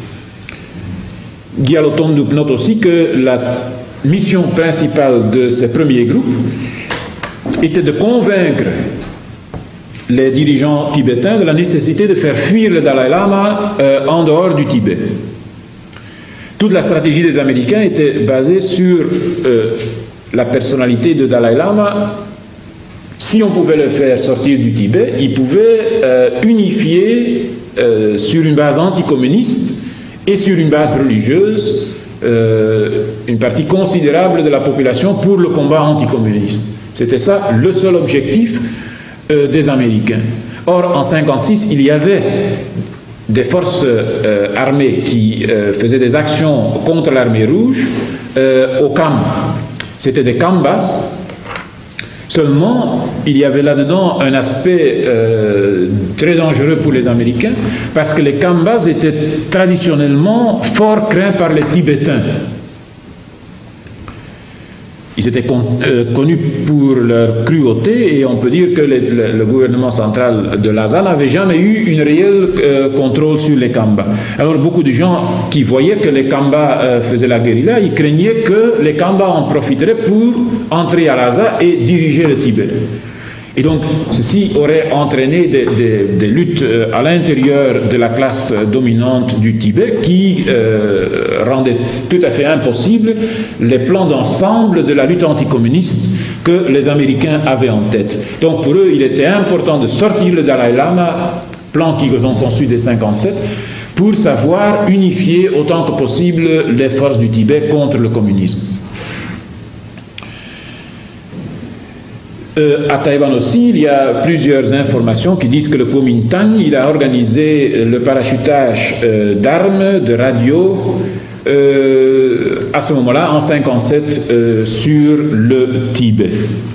Gyalo Tonduk note aussi que la mission principale de ces premiers groupes était de convaincre les dirigeants tibétains de la nécessité de faire fuir le Dalai Lama euh, en dehors du Tibet. Toute la stratégie des Américains était basée sur euh, la personnalité de Dalai Lama. Si on pouvait le faire sortir du Tibet, il pouvait euh, unifier euh, sur une base anticommuniste et sur une base religieuse euh, une partie considérable de la population pour le combat anticommuniste. C'était ça le seul objectif euh, des Américains. Or, en mille neuf cent cinquante-six, il y avait des forces euh, armées qui euh, faisaient des actions contre l'armée rouge euh, au Kham. C'était des Khambas. Seulement, il y avait là-dedans un aspect euh, très dangereux pour les Américains, parce que les Khambas étaient traditionnellement fort craints par les Tibétains. Ils étaient con, euh, connus pour leur cruauté, et on peut dire que les, le, le gouvernement central de Lhasa n'avait jamais eu une réelle euh, contrôle sur les Khambas. Alors beaucoup de gens qui voyaient que les Khambas euh, faisaient la guérilla, ils craignaient que les Khambas en profiteraient pour entrer à Lhasa et diriger le Tibet. Et donc, ceci aurait entraîné des, des, des luttes euh, à l'intérieur de la classe dominante du Tibet qui euh, rendaient tout à fait impossible les plans d'ensemble de la lutte anticommuniste que les Américains avaient en tête. Donc, pour eux, il était important de sortir le Dalai Lama, plan qu'ils ont conçu dès mille neuf cent cinquante-sept, pour savoir unifier autant que possible les forces du Tibet contre le communisme. Euh, à Taïwan aussi, il y a plusieurs informations qui disent que le Kuomintang, il a organisé le parachutage euh, d'armes, de radios, euh, à ce moment-là, en mille neuf cent cinquante-sept, euh, sur le Tibet.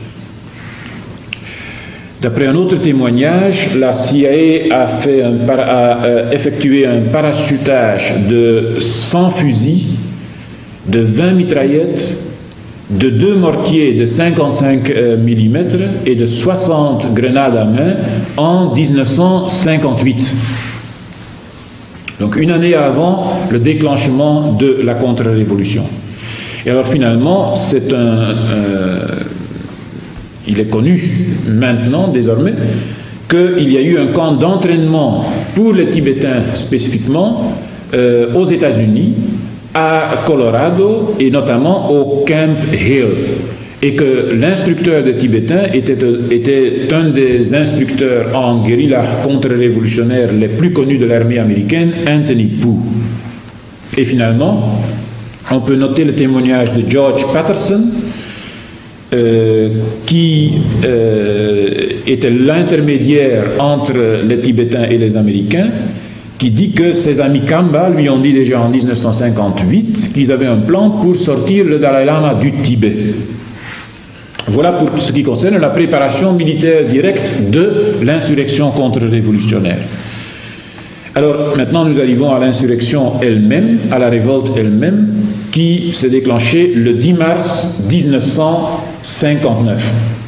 D'après un autre témoignage, la C I A a, fait un para, a euh, effectué un parachutage de cent fusils, de vingt mitraillettes, de deux mortiers de cinquante-cinq millimètres et de soixante grenades à main en mille neuf cent cinquante-huit. Donc une année avant le déclenchement de la contre-révolution. Et alors finalement, c'est un... Euh, il est connu maintenant, désormais, qu'il y a eu un camp d'entraînement pour les Tibétains spécifiquement euh, aux États-Unis, à Colorado et notamment au Camp Hill, et que l'instructeur des Tibétains était, était un des instructeurs en guérilla contre-révolutionnaire les plus connus de l'armée américaine, Anthony Poe. Et finalement, on peut noter le témoignage de George Patterson, euh, qui euh, était l'intermédiaire entre les Tibétains et les Américains, qui dit que ses amis Kamba lui ont dit déjà en mille neuf cent cinquante-huit qu'ils avaient un plan pour sortir le Dalai Lama du Tibet. Voilà pour ce qui concerne la préparation militaire directe de l'insurrection contre-révolutionnaire. Alors maintenant nous arrivons à l'insurrection elle-même, à la révolte elle-même, qui s'est déclenchée le dix mars mille neuf cent cinquante-neuf.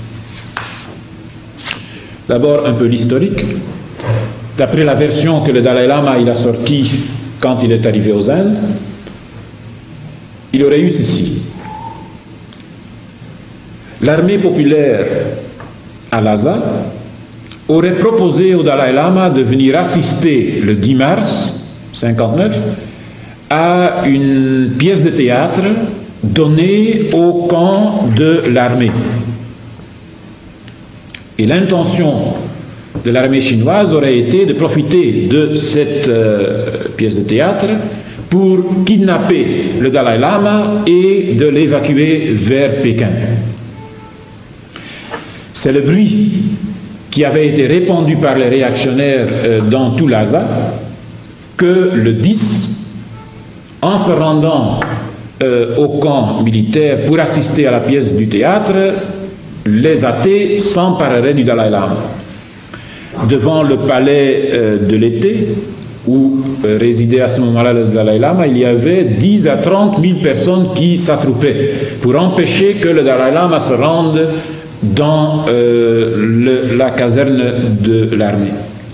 D'abord un peu l'historique. D'après la version que le Dalai Lama il a sortie quand il est arrivé aux Indes, il aurait eu ceci. L'armée populaire à Lhasa aurait proposé au Dalai Lama de venir assister le dix mars cinquante-neuf à une pièce de théâtre donnée au camp de l'armée. Et l'intention de l'armée chinoise aurait été de profiter de cette euh, pièce de théâtre pour kidnapper le Dalai Lama et de l'évacuer vers Pékin. C'est le bruit qui avait été répandu par les réactionnaires euh, dans tout Lhasa que le dix, en se rendant euh, au camp militaire pour assister à la pièce du théâtre, les athées s'empareraient du Dalai Lama. Devant le palais euh, de l'été, où euh, résidait à ce moment-là le Dalai Lama, il y avait dix à trente mille personnes qui s'attroupaient pour empêcher que le Dalai Lama se rende dans euh, le, la caserne de l'armée.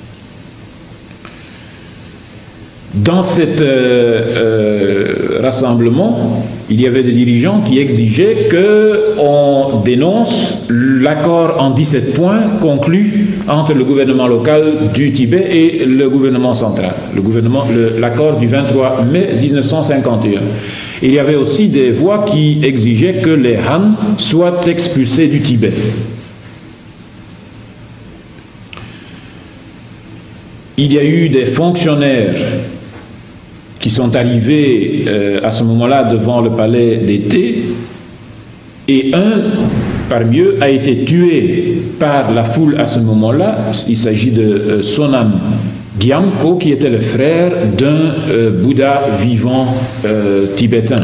Dans cet euh, euh, rassemblement, il y avait des dirigeants qui exigeaient qu'on dénonce l'accord en dix-sept points conclu entre le gouvernement local du Tibet et le gouvernement central, le gouvernement, le, l'accord du vingt-trois mai mille neuf cent cinquante et un. Il y avait aussi des voix qui exigeaient que les Han soient expulsés du Tibet. Il y a eu des fonctionnaires qui sont arrivés euh, à ce moment-là devant le palais d'été, et un parmi eux a été tué par la foule à ce moment-là. Il s'agit de euh, Sonam Gyamko, qui était le frère d'un euh, Bouddha vivant euh, tibétain.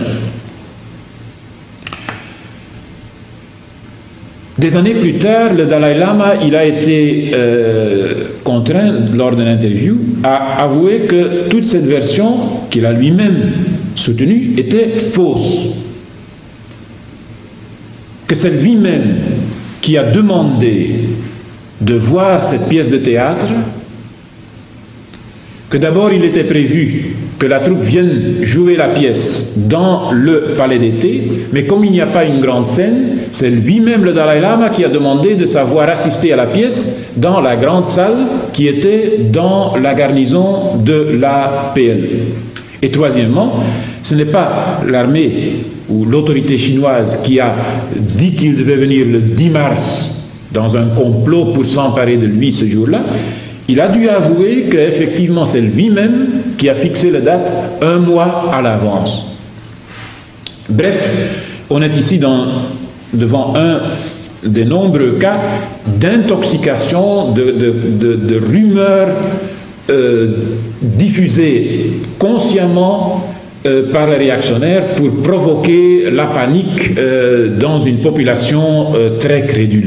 Des années plus tard, le Dalai Lama il a été euh, contraint, lors d'une interview, à avouer que toute cette version qu'il a lui-même soutenue était fausse. Que c'est lui-même qui a demandé de voir cette pièce de théâtre, que d'abord il était prévu que la troupe vienne jouer la pièce dans le palais d'été, mais comme il n'y a pas une grande scène, c'est lui-même le Dalai Lama qui a demandé de savoir assister à la pièce dans la grande salle qui était dans la garnison de la P L. Et troisièmement, ce n'est pas l'armée ou l'autorité chinoise qui a dit qu'il devait venir le dix mars dans un complot pour s'emparer de lui ce jour-là. Il a dû avouer qu'effectivement c'est lui-même qui a fixé la date un mois à l'avance. Bref, on est ici dans, devant un des nombreux cas d'intoxication, de, de, de, de rumeurs euh, diffusées consciemment euh, par les réactionnaires pour provoquer la panique euh, dans une population euh, très crédule.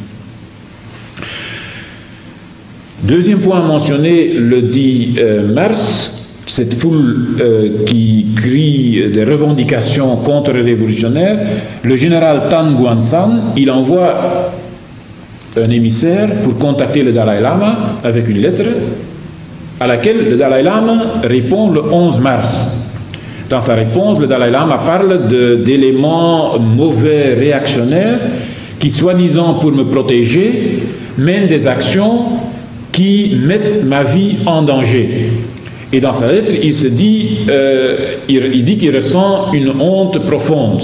Deuxième point mentionné le dix mars, cette foule euh, qui crie des revendications contre-révolutionnaires, le général Tan Guan-san, il envoie un émissaire pour contacter le Dalai Lama avec une lettre à laquelle le Dalai Lama répond le onze mars. Dans sa réponse, le Dalai Lama parle d'éléments mauvais réactionnaires qui, soi-disant pour me protéger, mènent des actions qui mettent ma vie en danger. Et dans sa lettre, il se dit, euh, il, il dit qu'il ressent une honte profonde.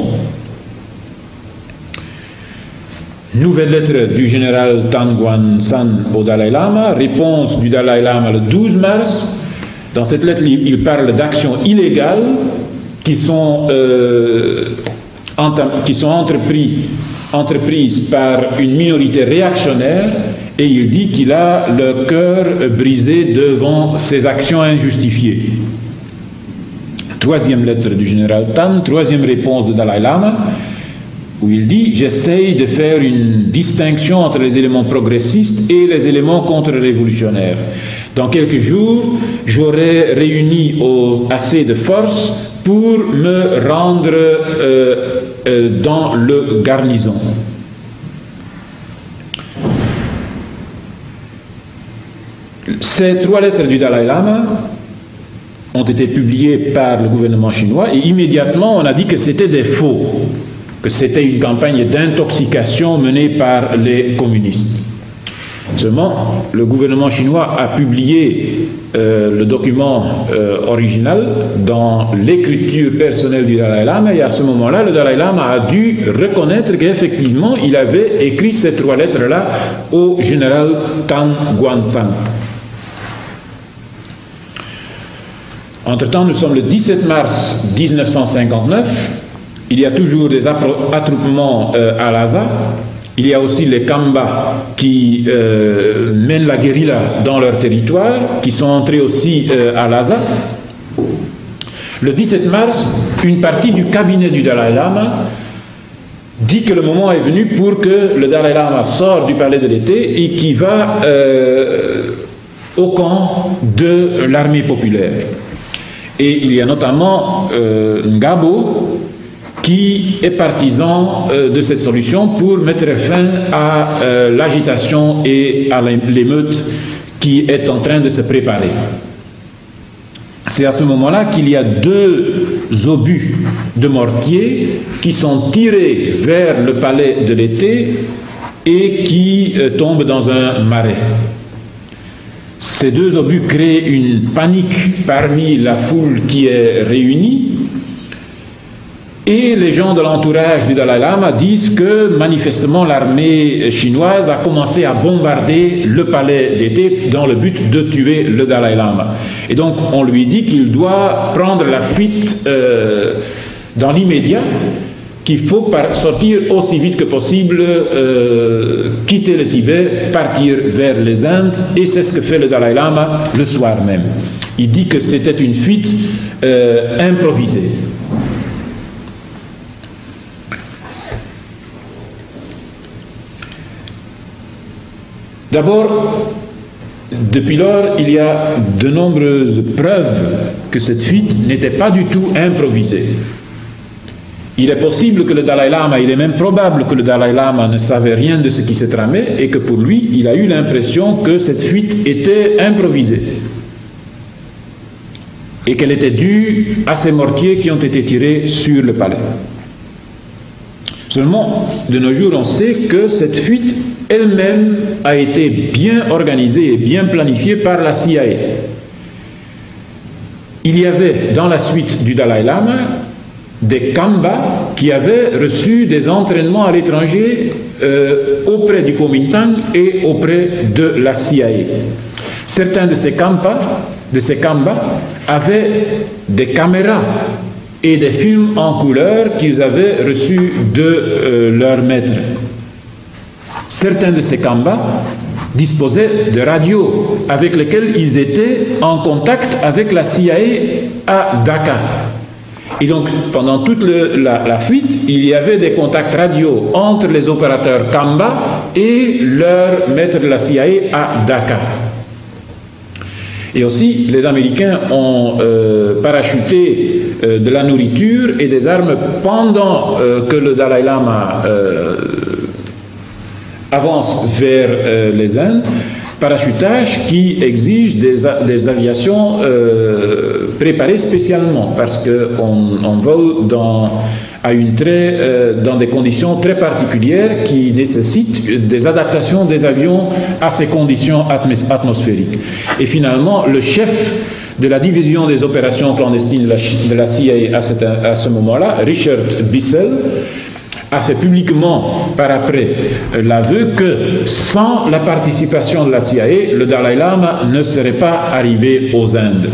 Nouvelle lettre du général Tan Guan-san au Dalai Lama, réponse du Dalai Lama le douze mars. Dans cette lettre, il parle d'actions illégales qui sont, euh, qui sont entrepris, entreprises par une minorité réactionnaire, et il dit qu'il a le cœur brisé devant ces actions injustifiées. Troisième lettre du général Tan, troisième réponse du Dalai Lama, où il dit « J'essaye de faire une distinction entre les éléments progressistes et les éléments contre-révolutionnaires. Dans quelques jours, j'aurai réuni au, assez de force pour me rendre euh, euh, dans le garnison. » Ces trois lettres du Dalai Lama ont été publiées par le gouvernement chinois et immédiatement on a dit que c'était des faux, que c'était une campagne d'intoxication menée par les communistes. Seulement, le gouvernement chinois a publié euh, le document euh, original dans l'écriture personnelle du Dalai Lama, et à ce moment-là, le Dalai Lama a dû reconnaître qu'effectivement, il avait écrit ces trois lettres-là au général Tan Guan-san. Entre-temps, nous sommes le dix-sept mars mille neuf cent cinquante-neuf. Il y a toujours des attroupements euh, à Lhasa. Il y a aussi les Kamba qui euh, mènent la guérilla dans leur territoire, qui sont entrés aussi euh, à Lhasa. Le dix-sept mars, une partie du cabinet du Dalai Lama dit que le moment est venu pour que le Dalai Lama sorte du palais de l'été et qui va euh, au camp de l'armée populaire. Et il y a notamment euh, Ngabo qui est partisan euh, de cette solution pour mettre fin à euh, l'agitation et à l'émeute qui est en train de se préparer. C'est à ce moment-là qu'il y a deux obus de mortier qui sont tirés vers le palais de l'été et qui euh, tombent dans un marais. Ces deux obus créent une panique parmi la foule qui est réunie, et les gens de l'entourage du Dalai Lama disent que manifestement l'armée chinoise a commencé à bombarder le palais d'été dans le but de tuer le Dalai Lama. Et donc on lui dit qu'il doit prendre la fuite euh, dans l'immédiat, qu'il faut sortir aussi vite que possible, euh, quitter le Tibet, partir vers les Indes, et c'est ce que fait le Dalai Lama le soir même. Il dit que c'était une fuite euh, improvisée. D'abord, depuis lors, il y a de nombreuses preuves que cette fuite n'était pas du tout improvisée. Il est possible que le Dalai Lama, il est même probable que le Dalai Lama ne savait rien de ce qui s'est tramé et que pour lui, il a eu l'impression que cette fuite était improvisée et qu'elle était due à ces mortiers qui ont été tirés sur le palais. Seulement, de nos jours, on sait que cette fuite elle-même a été bien organisée et bien planifiée par la C I A. Il y avait dans la suite du Dalai Lama des Kamba qui avaient reçu des entraînements à l'étranger euh, auprès du Kuomintang et auprès de la C I A. Certains de ces Kamba, de ces Kamba avaient des caméras et des films en couleur qu'ils avaient reçus de euh, leur maître. Certains de ces Kamba disposaient de radios avec lesquelles ils étaient en contact avec la C I A à Dhaka. Et donc, pendant toute le, la, la fuite, il y avait des contacts radio entre les opérateurs Kamba et leur maître de la C I A à Dakar. Et aussi, les Américains ont euh, parachuté euh, de la nourriture et des armes pendant euh, que le Dalai Lama euh, avance vers euh, les Indes, parachutage qui exige des, des aviations euh, préparées spécialement, parce qu'on on vole dans, à une très, euh, dans des conditions très particulières qui nécessitent des adaptations des avions à ces conditions atmosphériques. Et finalement, le chef de la division des opérations clandestines de la, de la C I A à, cette, à ce moment-là, Richard Bissell, a fait publiquement par après l'aveu que sans la participation de la C I A, le Dalai Lama ne serait pas arrivé aux Indes.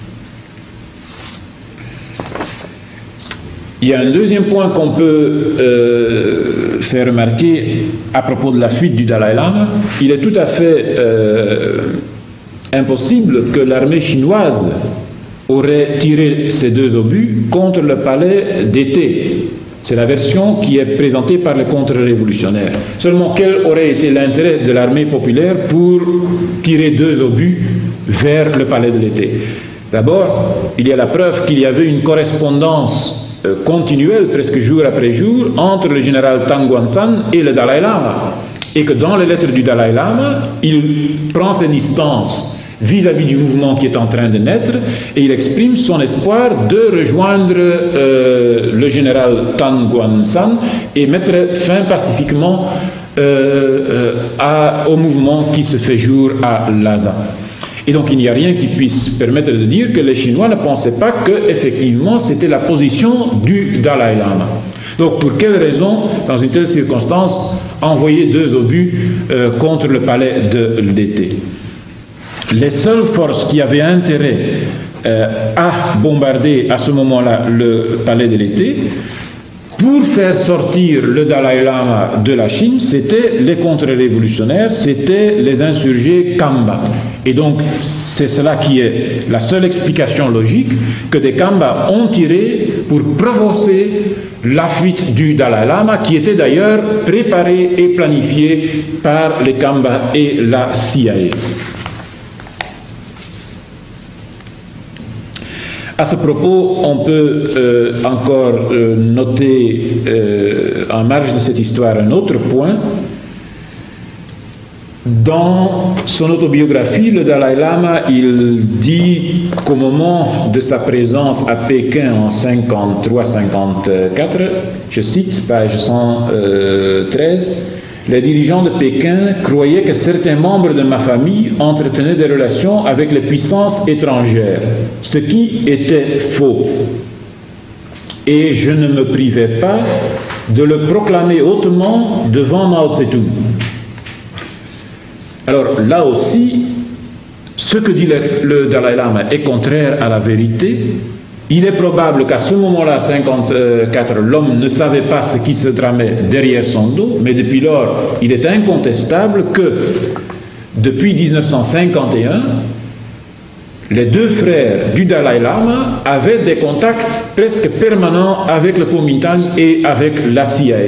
Il y a un deuxième point qu'on peut euh, faire remarquer à propos de la fuite du Dalai Lama. Il est tout à fait euh, impossible que l'armée chinoise aurait tiré ces deux obus contre le palais d'été. C'est la version qui est présentée par les contre-révolutionnaires. Seulement, quel aurait été l'intérêt de l'armée populaire pour tirer deux obus vers le palais de l'été? D'abord, il y a la preuve qu'il y avait une correspondance euh, continuelle, presque jour après jour, entre le général Tang Guan-san et le Dalai Lama. Et que dans les lettres du Dalai Lama, il prend ses distances vis-à-vis du mouvement qui est en train de naître, et il exprime son espoir de rejoindre euh, le général Tang Guan-san et mettre fin pacifiquement euh, euh, à, au mouvement qui se fait jour à Lhasa. Et donc il n'y a rien qui puisse permettre de dire que les Chinois ne pensaient pas que effectivement c'était la position du Dalai Lama. Donc pour quelle raison, dans une telle circonstance, envoyer deux obus euh, contre le palais de l'été? Les seules forces qui avaient intérêt euh, à bombarder à ce moment-là le palais de l'été, pour faire sortir le Dalai Lama de la Chine, c'était les contre-révolutionnaires, c'était les insurgés Kamba. Et donc, c'est cela qui est la seule explication logique que des Kamba ont tiré pour provoquer la fuite du Dalai Lama, qui était d'ailleurs préparée et planifiée par les Kamba et la C I A. À ce propos, on peut euh, encore euh, noter euh, en marge de cette histoire un autre point. Dans son autobiographie, le Dalai Lama, il dit qu'au moment de sa présence à Pékin en cinquante-trois cinquante-quatre, je cite, page cent treize, les dirigeants de Pékin croyaient que certains membres de ma famille entretenaient des relations avec les puissances étrangères, ce qui était faux. Et je ne me privais pas de le proclamer hautement devant Mao Tse-tung. Alors là aussi, ce que dit le, le Dalai Lama est contraire à la vérité. Il est probable qu'à ce moment-là, cinquante-quatre, l'homme ne savait pas ce qui se tramait derrière son dos, mais depuis lors, il est incontestable que depuis mille neuf cent cinquante et un, les deux frères du Dalai Lama avaient des contacts presque permanents avec le Kuomintang et avec la C I A.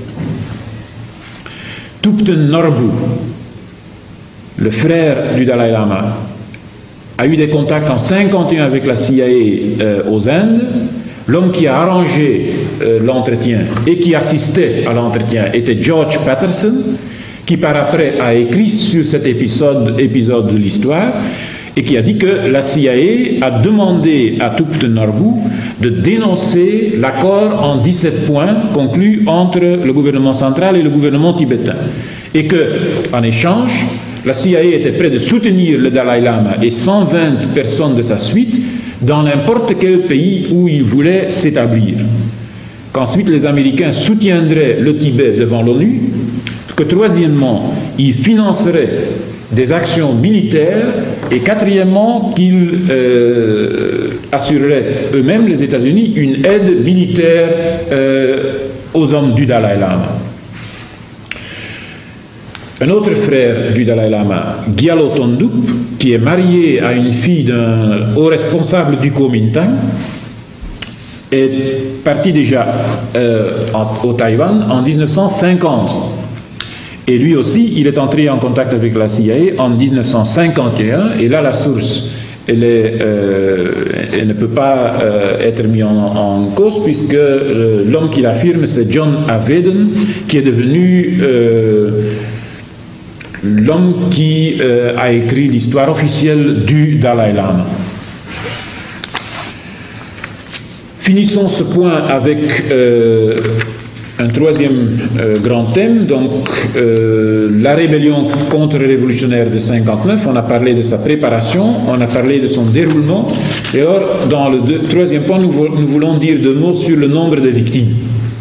Thupten Norbu, le frère du Dalai Lama, a eu des contacts en cinquante et un avec la C I A euh, aux Indes. L'homme qui a arrangé euh, l'entretien et qui assistait à l'entretien était George Patterson, qui par après a écrit sur cet épisode, épisode de l'histoire et qui a dit que la C I A a demandé à Thupten Norbu de dénoncer l'accord en dix-sept points conclu entre le gouvernement central et le gouvernement tibétain. Et que, en échange, la C I A était prête de soutenir le Dalai Lama et cent vingt personnes de sa suite dans n'importe quel pays où il voulait s'établir. Qu'ensuite les Américains soutiendraient le Tibet devant l'ONU, que troisièmement, ils financeraient des actions militaires et quatrièmement, qu'ils euh, assureraient eux-mêmes, les États-Unis, une aide militaire euh, aux hommes du Dalai Lama. Un autre frère du Dalai Lama, Gyalo Tonduk, qui est marié à une fille d'un haut responsable du Kuomintang, est parti déjà euh, au Taïwan en mille neuf cent cinquante. Et lui aussi, il est entré en contact avec la C I A en mille neuf cent cinquante et un, et là la source, elle, est, euh, elle ne peut pas euh, être mise en, en cause, puisque euh, l'homme qui l'affirme, c'est John Aveden, qui est devenu euh, l'homme qui euh, a écrit l'histoire officielle du Dalai Lama. Finissons ce point avec euh, un troisième euh, grand thème, donc euh, la rébellion contre-révolutionnaire de cinquante-neuf. On a parlé de sa préparation, on a parlé de son déroulement, et alors dans le deux, troisième point, nous, nous voulons dire deux mots sur le nombre de victimes.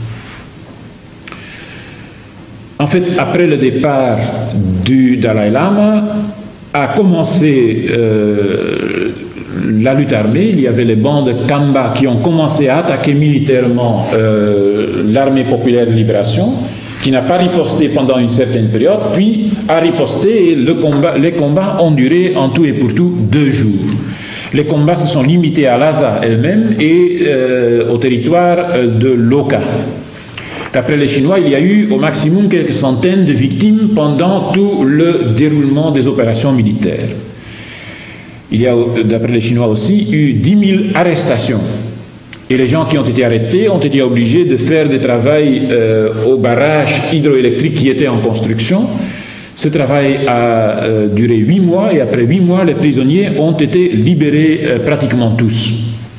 En fait, après le départ du Dalai Lama, a commencé euh, la lutte armée. Il y avait les bandes Kamba qui ont commencé à attaquer militairement euh, l'armée populaire de libération, qui n'a pas riposté pendant une certaine période, puis a riposté, et le combat, les combats ont duré en tout et pour tout deux jours. Les combats se sont limités à Lhasa elle-même et euh, au territoire de Loka. D'après les Chinois, il y a eu au maximum quelques centaines de victimes pendant tout le déroulement des opérations militaires. Il y a, d'après les Chinois aussi, eu dix mille arrestations. Et les gens qui ont été arrêtés ont été obligés de faire des travaux euh, au barrage hydroélectrique qui était en construction. Ce travail a euh, duré huit mois, et après huit mois, les prisonniers ont été libérés euh, pratiquement tous.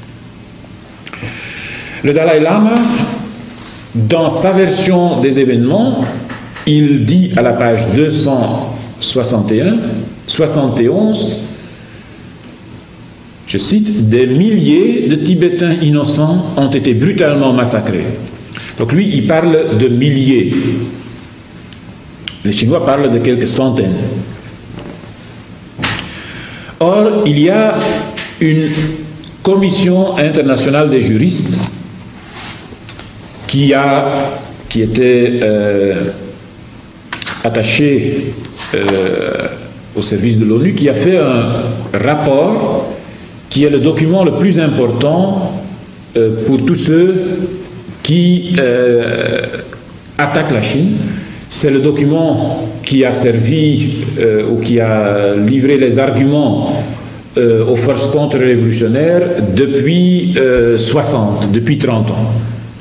Le Dalai Lama, dans sa version des événements, il dit à la page deux cent soixante et un, soixante et onze, je cite, « Des milliers de Tibétains innocents ont été brutalement massacrés. » Donc lui, il parle de milliers. Les Chinois parlent de quelques centaines. Or, il y a une commission internationale des juristes qui, a, qui était euh, attachée euh, au service de l'ONU, qui a fait un rapport qui est le document le plus important euh, pour tous ceux qui euh, attaquent la Chine. C'est le document qui a servi euh, ou qui a livré les arguments euh, aux forces contre-révolutionnaires depuis euh, soixante, depuis trente ans.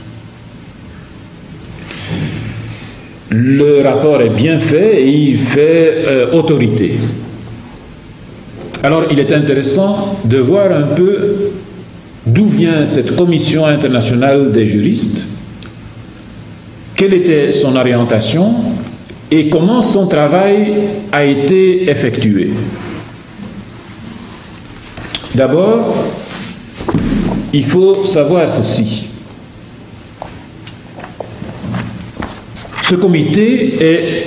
Le rapport est bien fait et il fait euh, autorité. Alors il est intéressant de voir un peu d'où vient cette commission internationale des juristes, quelle était son orientation et comment son travail a été effectué. D'abord, il faut savoir ceci. Ce comité est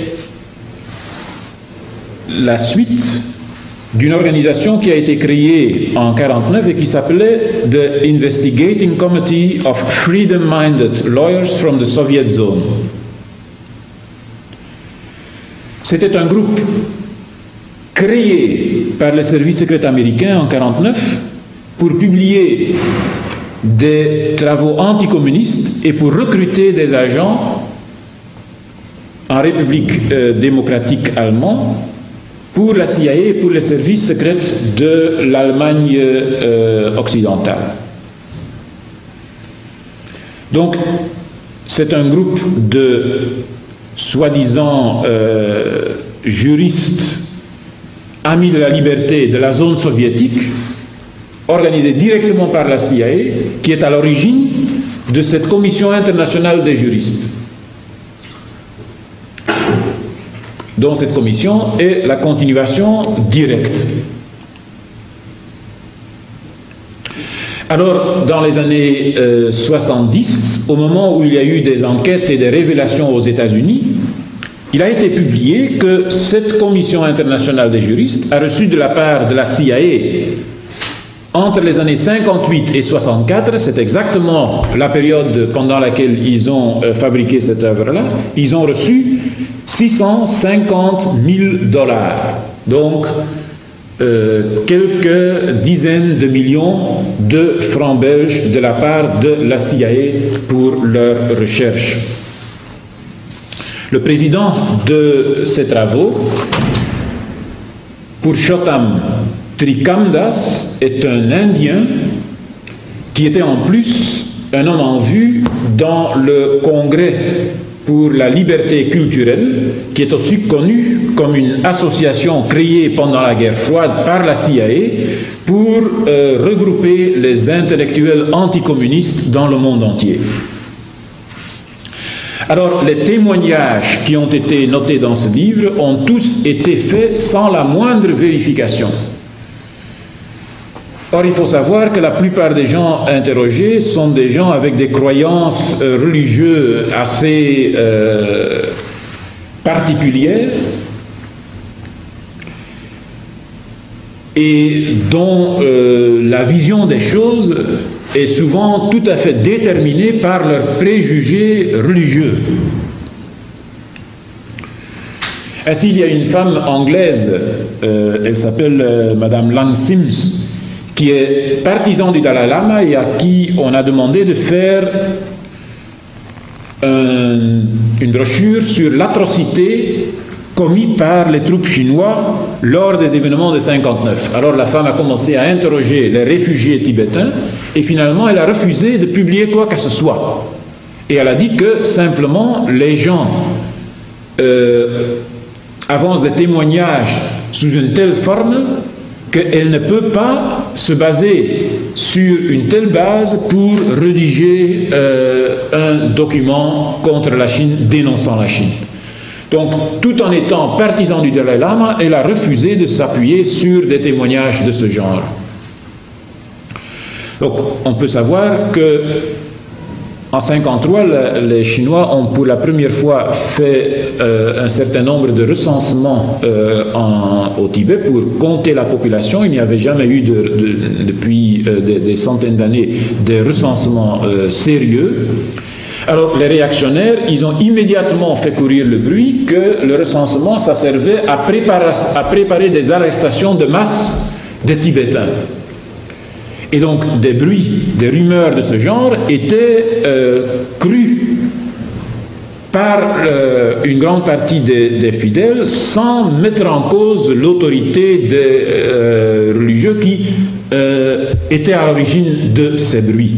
la suite d'une organisation qui a été créée en mille neuf cent quarante-neuf et qui s'appelait The Investigating Committee of Freedom-Minded Lawyers from the Soviet Zone. C'était un groupe créé par le service secret américain en mille neuf cent quarante-neuf pour publier des travaux anticommunistes et pour recruter des agents en République euh, démocratique allemande pour la C I A et pour les services secrets de l'Allemagne euh, occidentale. Donc, c'est un groupe de soi-disant euh, juristes amis de la liberté de la zone soviétique, organisé directement par la C I A, qui est à l'origine de cette commission internationale des juristes, dont cette commission est la continuation directe. Alors, dans les années euh, soixante-dix, au moment où il y a eu des enquêtes et des révélations aux États-Unis, il a été publié que cette commission internationale des juristes a reçu de la part de la C I A entre les années cinquante-huit et soixante-quatre, c'est exactement la période pendant laquelle ils ont euh, fabriqué cette œuvre-là, ils ont reçu six cent cinquante mille dollars. Donc, euh, quelques dizaines de millions de francs belges de la part de la C I A pour leurs recherches. Le président de ces travaux, Purushottam Trikamdas, est un Indien qui était en plus un homme en vue dans le Congrès pour la liberté culturelle, qui est aussi connu comme une association créée pendant la guerre froide par la C I A pour euh, regrouper les intellectuels anticommunistes dans le monde entier. Alors, les témoignages qui ont été notés dans ce livre ont tous été faits sans la moindre vérification. Or, il faut savoir que la plupart des gens interrogés sont des gens avec des croyances euh, religieuses assez euh, particulières et dont euh, la vision des choses est souvent tout à fait déterminée par leurs préjugés religieux. Ainsi, il y a une femme anglaise, euh, elle s'appelle euh, Madame Lang Sims, qui est partisan du Dalai Lama et à qui on a demandé de faire un, une brochure sur l'atrocité commis par les troupes chinois lors des événements de cinquante-neuf. Alors la femme a commencé à interroger les réfugiés tibétains et finalement elle a refusé de publier quoi que ce soit. Et elle a dit que simplement les gens euh, avancent des témoignages sous une telle forme qu'elle ne peut pas se baser sur une telle base pour rédiger euh, un document contre la Chine, dénonçant la Chine. Donc, tout en étant partisan du Dalai Lama, elle a refusé de s'appuyer sur des témoignages de ce genre. Donc, on peut savoir que en mille neuf cent cinquante-trois, les Chinois ont pour la première fois fait euh, un certain nombre de recensements euh, en, au Tibet pour compter la population. Il n'y avait jamais eu de, de, depuis euh, des, des centaines d'années des recensements euh, sérieux. Alors les réactionnaires, ils ont immédiatement fait courir le bruit que le recensement, ça servait à préparer, à préparer des arrestations de masse des Tibétains. Et donc des bruits, des rumeurs de ce genre étaient euh, crus par euh, une grande partie des, des fidèles sans mettre en cause l'autorité des euh, religieux qui euh, étaient à l'origine de ces bruits.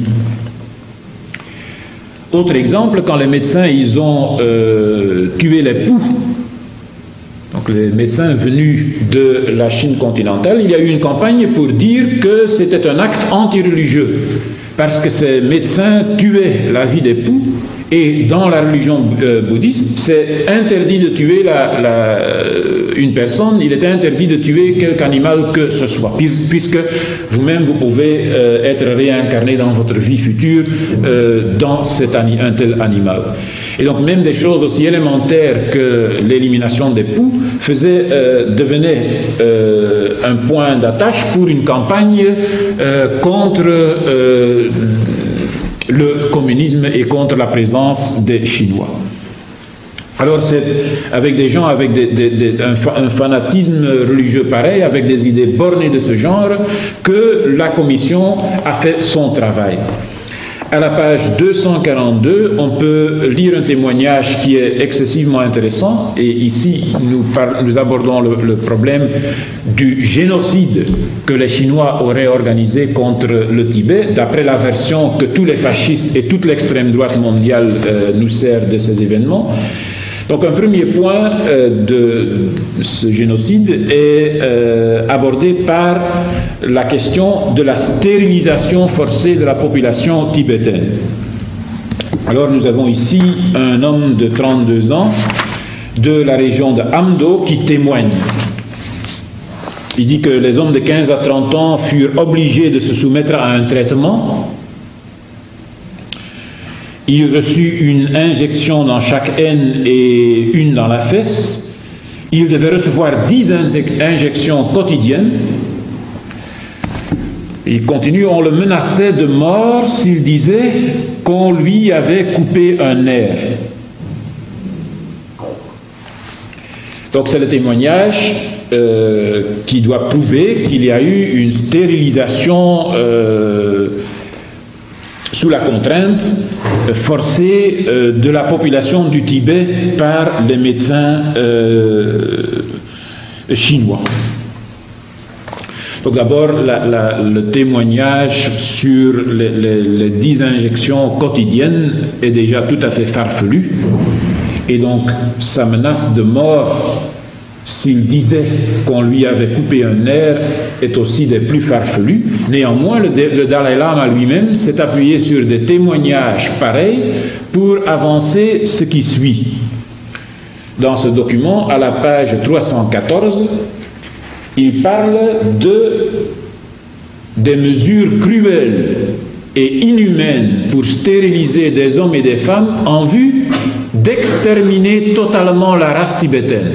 Autre exemple, quand les médecins ils ont euh, tué les poux, donc les médecins venus de la Chine continentale, il y a eu une campagne pour dire que c'était un acte anti-religieux, parce que ces médecins tuaient la vie des poux, et dans la religion euh, bouddhiste, c'est interdit de tuer la, la, une personne, il est interdit de tuer quelque animal que ce soit, puisque vous-même vous pouvez euh, être réincarné dans votre vie future euh, dans cet ani- un tel animal. Et donc même des choses aussi élémentaires que l'élimination des poux faisait, euh, devenait euh, un point d'attache pour une campagne euh, contre euh, le communisme et contre la présence des Chinois. Alors c'est avec des gens avec des, des, des, un, un fanatisme religieux pareil, avec des idées bornées de ce genre, que la commission a fait son travail. À la page deux cent quarante-deux, on peut lire un témoignage qui est excessivement intéressant, et ici nous, par, nous abordons le, le problème du génocide que les Chinois auraient organisé contre le Tibet, d'après la version que tous les fascistes et toute l'extrême droite mondiale euh, nous servent de ces événements. Donc un premier point euh, de ce génocide est euh, abordé par la question de la stérilisation forcée de la population tibétaine. Alors nous avons ici un homme de trente-deux ans de la région de Amdo qui témoigne. Il dit que les hommes de quinze à trente ans furent obligés de se soumettre à un traitement. Il reçut une injection dans chaque aine et une dans la fesse. Il devait recevoir dix injections quotidiennes. Il continue, on le menaçait de mort s'il disait qu'on lui avait coupé un nerf. Donc c'est le témoignage euh, qui doit prouver qu'il y a eu une stérilisation euh, sous la contrainte euh, forcée euh, de la population du Tibet par les médecins euh, chinois. Donc d'abord, la, la, le témoignage sur les, les, les dix injections quotidiennes est déjà tout à fait farfelu. Et donc, sa menace de mort, s'il disait qu'on lui avait coupé un nerf, est aussi des plus farfelus. Néanmoins, le, le Dalai Lama lui-même s'est appuyé sur des témoignages pareils pour avancer ce qui suit. Dans ce document, à la page trois cent quatorze, il parle de, des mesures cruelles et inhumaines pour stériliser des hommes et des femmes en vue d'exterminer totalement la race tibétaine.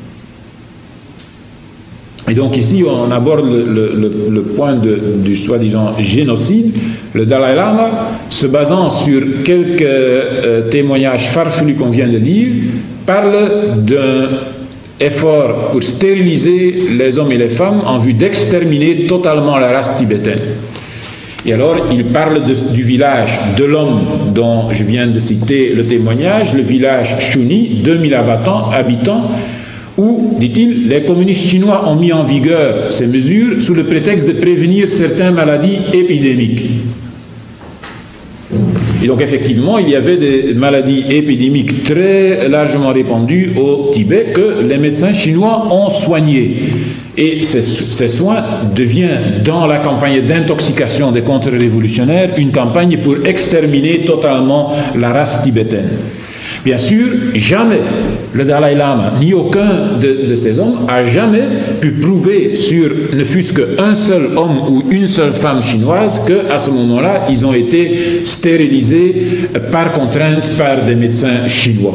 Et donc ici, on aborde le, le, le point de, du soi-disant génocide. Le Dalai Lama, se basant sur quelques euh, témoignages farfelus qu'on vient de lire, parle d'un effort pour stériliser les hommes et les femmes en vue d'exterminer totalement la race tibétaine. Et alors, il parle de, du village de l'homme dont je viens de citer le témoignage, le village Shuni, deux mille habitants, habitants où, dit-il, les communistes chinois ont mis en vigueur ces mesures sous le prétexte de prévenir certaines maladies épidémiques. Et donc effectivement, il y avait des maladies épidémiques très largement répandues au Tibet que les médecins chinois ont soignées. Et ces, ces soins deviennent, dans la campagne d'intoxication des contre-révolutionnaires, une campagne pour exterminer totalement la race tibétaine. Bien sûr, jamais le Dalai Lama, ni aucun de, de ces hommes, a jamais pu prouver sur ne fût-ce qu'un seul homme ou une seule femme chinoise qu'à ce moment-là, ils ont été stérilisés par contrainte par des médecins chinois.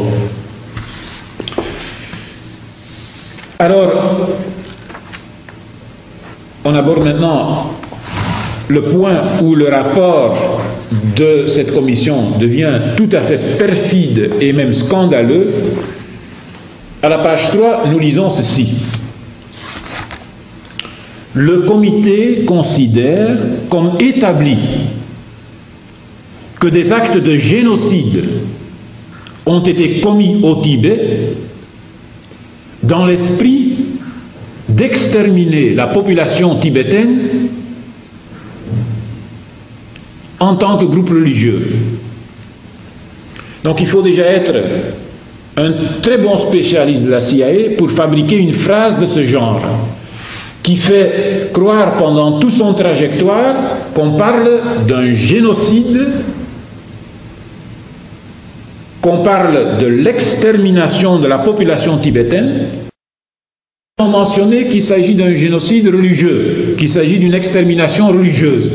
Alors, on aborde maintenant le point où le rapport de cette commission devient tout à fait perfide et même scandaleux. À la page trois, nous lisons ceci. Le comité considère comme établi que des actes de génocide ont été commis au Tibet dans l'esprit d'exterminer la population tibétaine en tant que groupe religieux. Donc il faut déjà être un très bon spécialiste de la C I A pour fabriquer une phrase de ce genre qui fait croire pendant toute son trajectoire qu'on parle d'un génocide, qu'on parle de l'extermination de la population tibétaine. On a mentionné qu'il s'agit d'un génocide religieux, qu'il s'agit d'une extermination religieuse.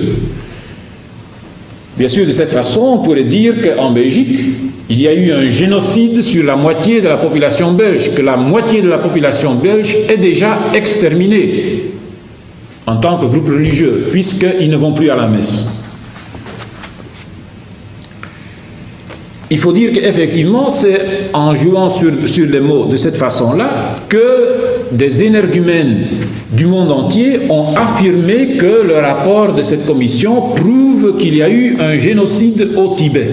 Bien sûr, de cette façon, on pourrait dire qu'en Belgique, il y a eu un génocide sur la moitié de la population belge, que la moitié de la population belge est déjà exterminée en tant que groupe religieux, puisqu'ils ne vont plus à la messe. Il faut dire qu'effectivement, c'est en jouant sur, sur les mots de cette façon-là que des énergumènes du monde entier ont affirmé que le rapport de cette commission prouve qu'il y a eu un génocide au Tibet.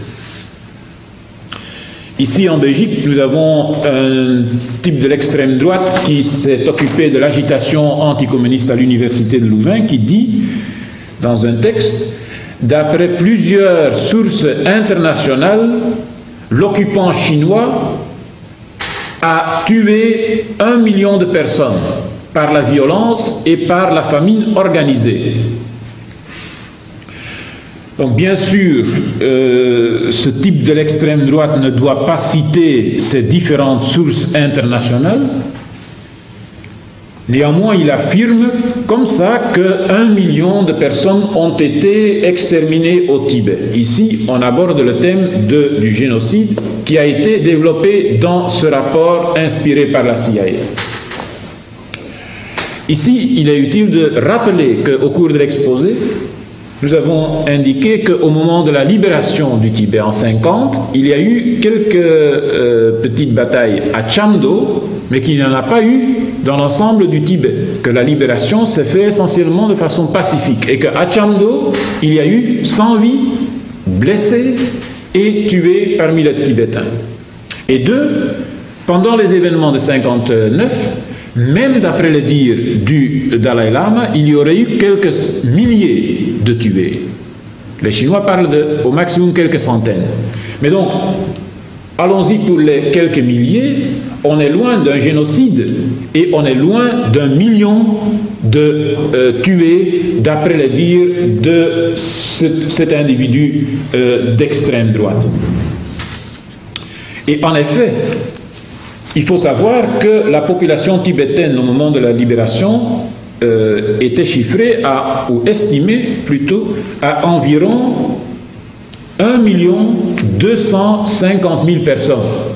Ici en Belgique, nous avons un type de l'extrême droite qui s'est occupé de l'agitation anticommuniste à l'université de Louvain qui dit, dans un texte, d'après plusieurs sources internationales, l'occupant chinois a tué un million de personnes par la violence et par la famine organisée. Donc bien sûr, euh, ce type de l'extrême droite ne doit pas citer ces différentes sources internationales. Néanmoins, il affirme comme ça qu'un million de personnes ont été exterminées au Tibet. Ici, on aborde le thème de, du génocide qui a été développé dans ce rapport inspiré par la C I A. Ici, il est utile de rappeler qu'au cours de l'exposé, nous avons indiqué qu'au moment de la libération du Tibet en cinquante, il y a eu quelques euh, petites batailles à Chamdo, mais qu'il n'y en a pas eu dans l'ensemble du Tibet, que la libération s'est faite essentiellement de façon pacifique et qu'à Chamdo, il y a eu cent huit blessés et tués parmi les Tibétains. Et deux, pendant les événements de cinquante-neuf, même d'après le dire du Dalai Lama, il y aurait eu quelques milliers de tués. Les Chinois parlent de, au maximum quelques centaines. Mais donc, allons-y pour les quelques milliers, on est loin d'un génocide et on est loin d'un million de euh, tués, d'après le dire de ce, cet individu euh, d'extrême droite. Et en effet, il faut savoir que la population tibétaine au moment de la libération euh, était chiffrée à, ou estimée plutôt, à environ un million deux cent cinquante mille personnes.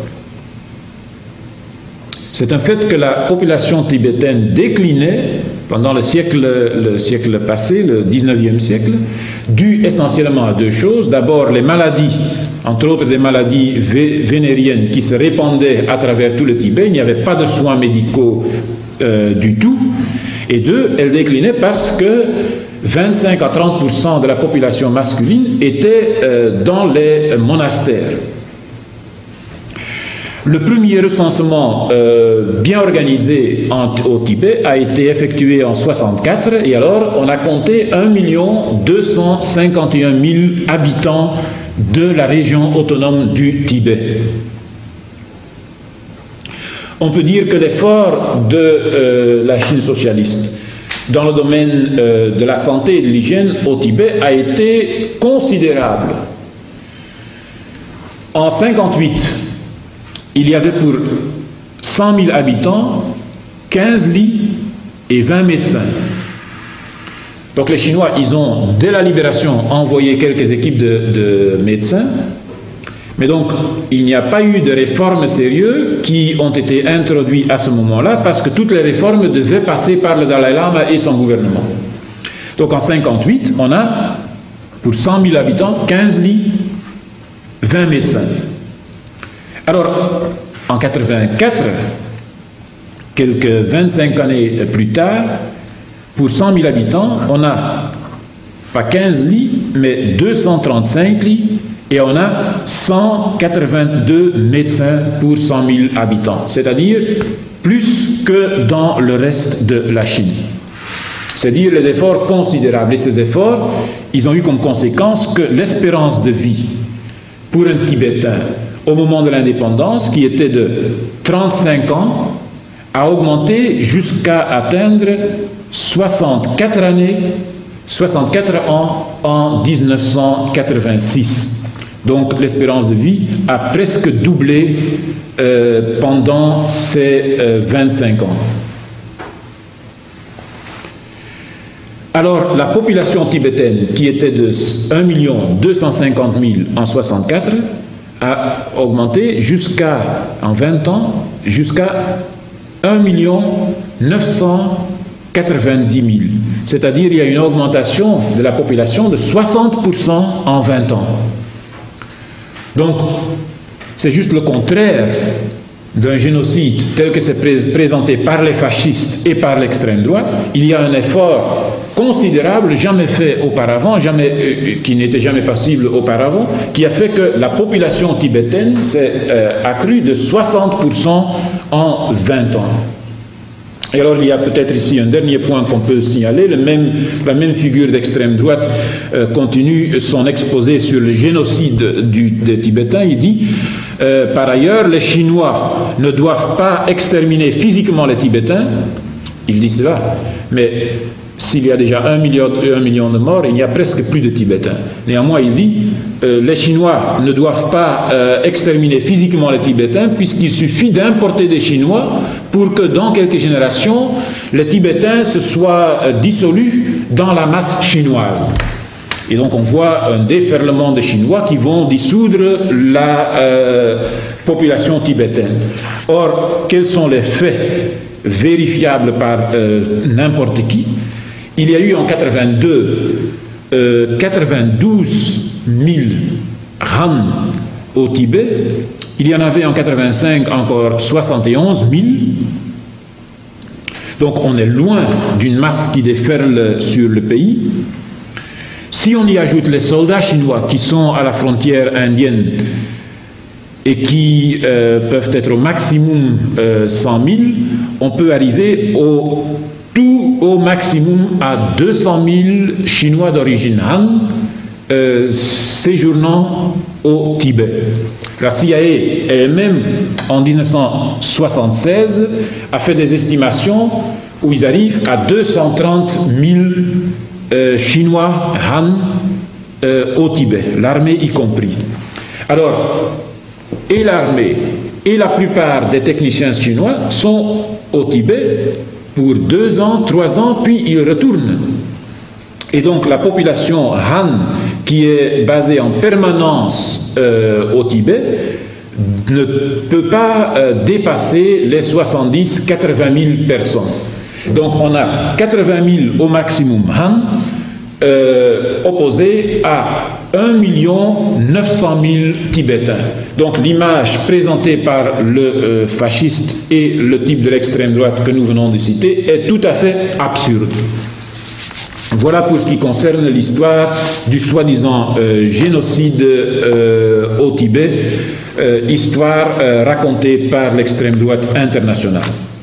C'est un fait que la population tibétaine déclinait pendant le siècle, le siècle passé, le dix-neuvième siècle, dû essentiellement à deux choses. D'abord, les maladies, entre autres des maladies vé vénériennes qui se répandaient à travers tout le Tibet. Il n'y avait pas de soins médicaux euh, du tout. Et deux, elles déclinaient parce que vingt-cinq à trente pour cent de la population masculine était euh, dans les monastères. Le premier recensement euh, bien organisé en, au Tibet a été effectué en soixante-quatre et alors on a compté un million deux cent cinquante et un mille habitants de la région autonome du Tibet. On peut dire que l'effort de euh, la Chine socialiste dans le domaine euh, de la santé et de l'hygiène au Tibet a été considérable. En cinquante-huit, il y avait pour cent mille habitants quinze lits et vingt médecins. Donc les Chinois, ils ont, dès la libération, envoyé quelques équipes de, de médecins. Mais donc, il n'y a pas eu de réformes sérieuses qui ont été introduites à ce moment-là parce que toutes les réformes devaient passer par le Dalai Lama et son gouvernement. Donc en cinquante-huit, on a, pour cent mille habitants, quinze lits, vingt médecins. Alors, en quatre-vingt-quatre, quelques vingt-cinq années plus tard, pour cent mille habitants, on a pas quinze lits, mais deux cent trente-cinq lits, et on a cent quatre-vingt-deux médecins pour cent mille habitants, c'est-à-dire plus que dans le reste de la Chine. C'est-à-dire les efforts considérables. Et ces efforts, ils ont eu comme conséquence que l'espérance de vie pour un Tibétain au moment de l'indépendance, qui était de trente-cinq ans, a augmenté jusqu'à atteindre soixante-quatre années, soixante-quatre ans en mille neuf cent quatre-vingt-six. Donc l'espérance de vie a presque doublé euh, pendant ces euh, vingt-cinq ans. Alors la population tibétaine, qui était de un million deux cent cinquante mille en soixante-quatre, a augmenté jusqu'à, en vingt ans, jusqu'à un million neuf cent quatre-vingt-dix mille. C'est-à-dire il y a une augmentation de la population de soixante pour cent en vingt ans. Donc, c'est juste le contraire d'un génocide tel que c'est pré présenté par les fascistes et par l'extrême droite. Il y a un effort considérable, jamais fait auparavant, jamais, euh, qui n'était jamais possible auparavant, qui a fait que la population tibétaine s'est euh, accrue de soixante pour cent en vingt ans. Et alors il y a peut-être ici un dernier point qu'on peut signaler, le même, la même figure d'extrême droite euh, continue son exposé sur le génocide du, des Tibétains. Il dit, euh, par ailleurs, les Chinois ne doivent pas exterminer physiquement les Tibétains. Il dit cela, mais s'il y a déjà un million, un million de morts, il n'y a presque plus de Tibétains. Néanmoins, il dit, euh, les Chinois ne doivent pas euh, exterminer physiquement les Tibétains, puisqu'il suffit d'importer des Chinois pour que dans quelques générations, les Tibétains se soient euh, dissolus dans la masse chinoise. Et donc on voit un déferlement de Chinois qui vont dissoudre la euh, population tibétaine. Or, quels sont les faits vérifiables par euh, n'importe qui? Il y a eu en quatre-vingt-deux euh, quatre-vingt-douze mille rams au Tibet. Il y en avait en quatre-vingt-cinq encore soixante et onze mille. Donc on est loin d'une masse qui déferle sur le pays. Si on y ajoute les soldats chinois qui sont à la frontière indienne et qui euh, peuvent être au maximum euh, cent mille, on peut arriver au, tout au maximum à deux cent mille Chinois d'origine Han euh, séjournant au Tibet. La C I A elle-même, en mille neuf cent soixante-seize, a fait des estimations où ils arrivent à deux cent trente mille euh, Chinois Han euh, au Tibet, l'armée y compris. Alors, et l'armée et la plupart des techniciens chinois sont au Tibet pour deux ans, trois ans, puis ils retournent. Et donc la population Han, qui est basée en permanence euh, au Tibet, ne peut pas euh, dépasser les soixante-dix à quatre-vingt mille personnes. Donc on a quatre-vingt mille au maximum Han, euh, opposés à un million neuf cent mille Tibétains. Donc l'image présentée par le euh, fasciste et le type de l'extrême droite que nous venons de citer est tout à fait absurde. Voilà pour ce qui concerne l'histoire du soi-disant euh, génocide euh, au Tibet, euh, histoire euh, racontée par l'extrême droite internationale.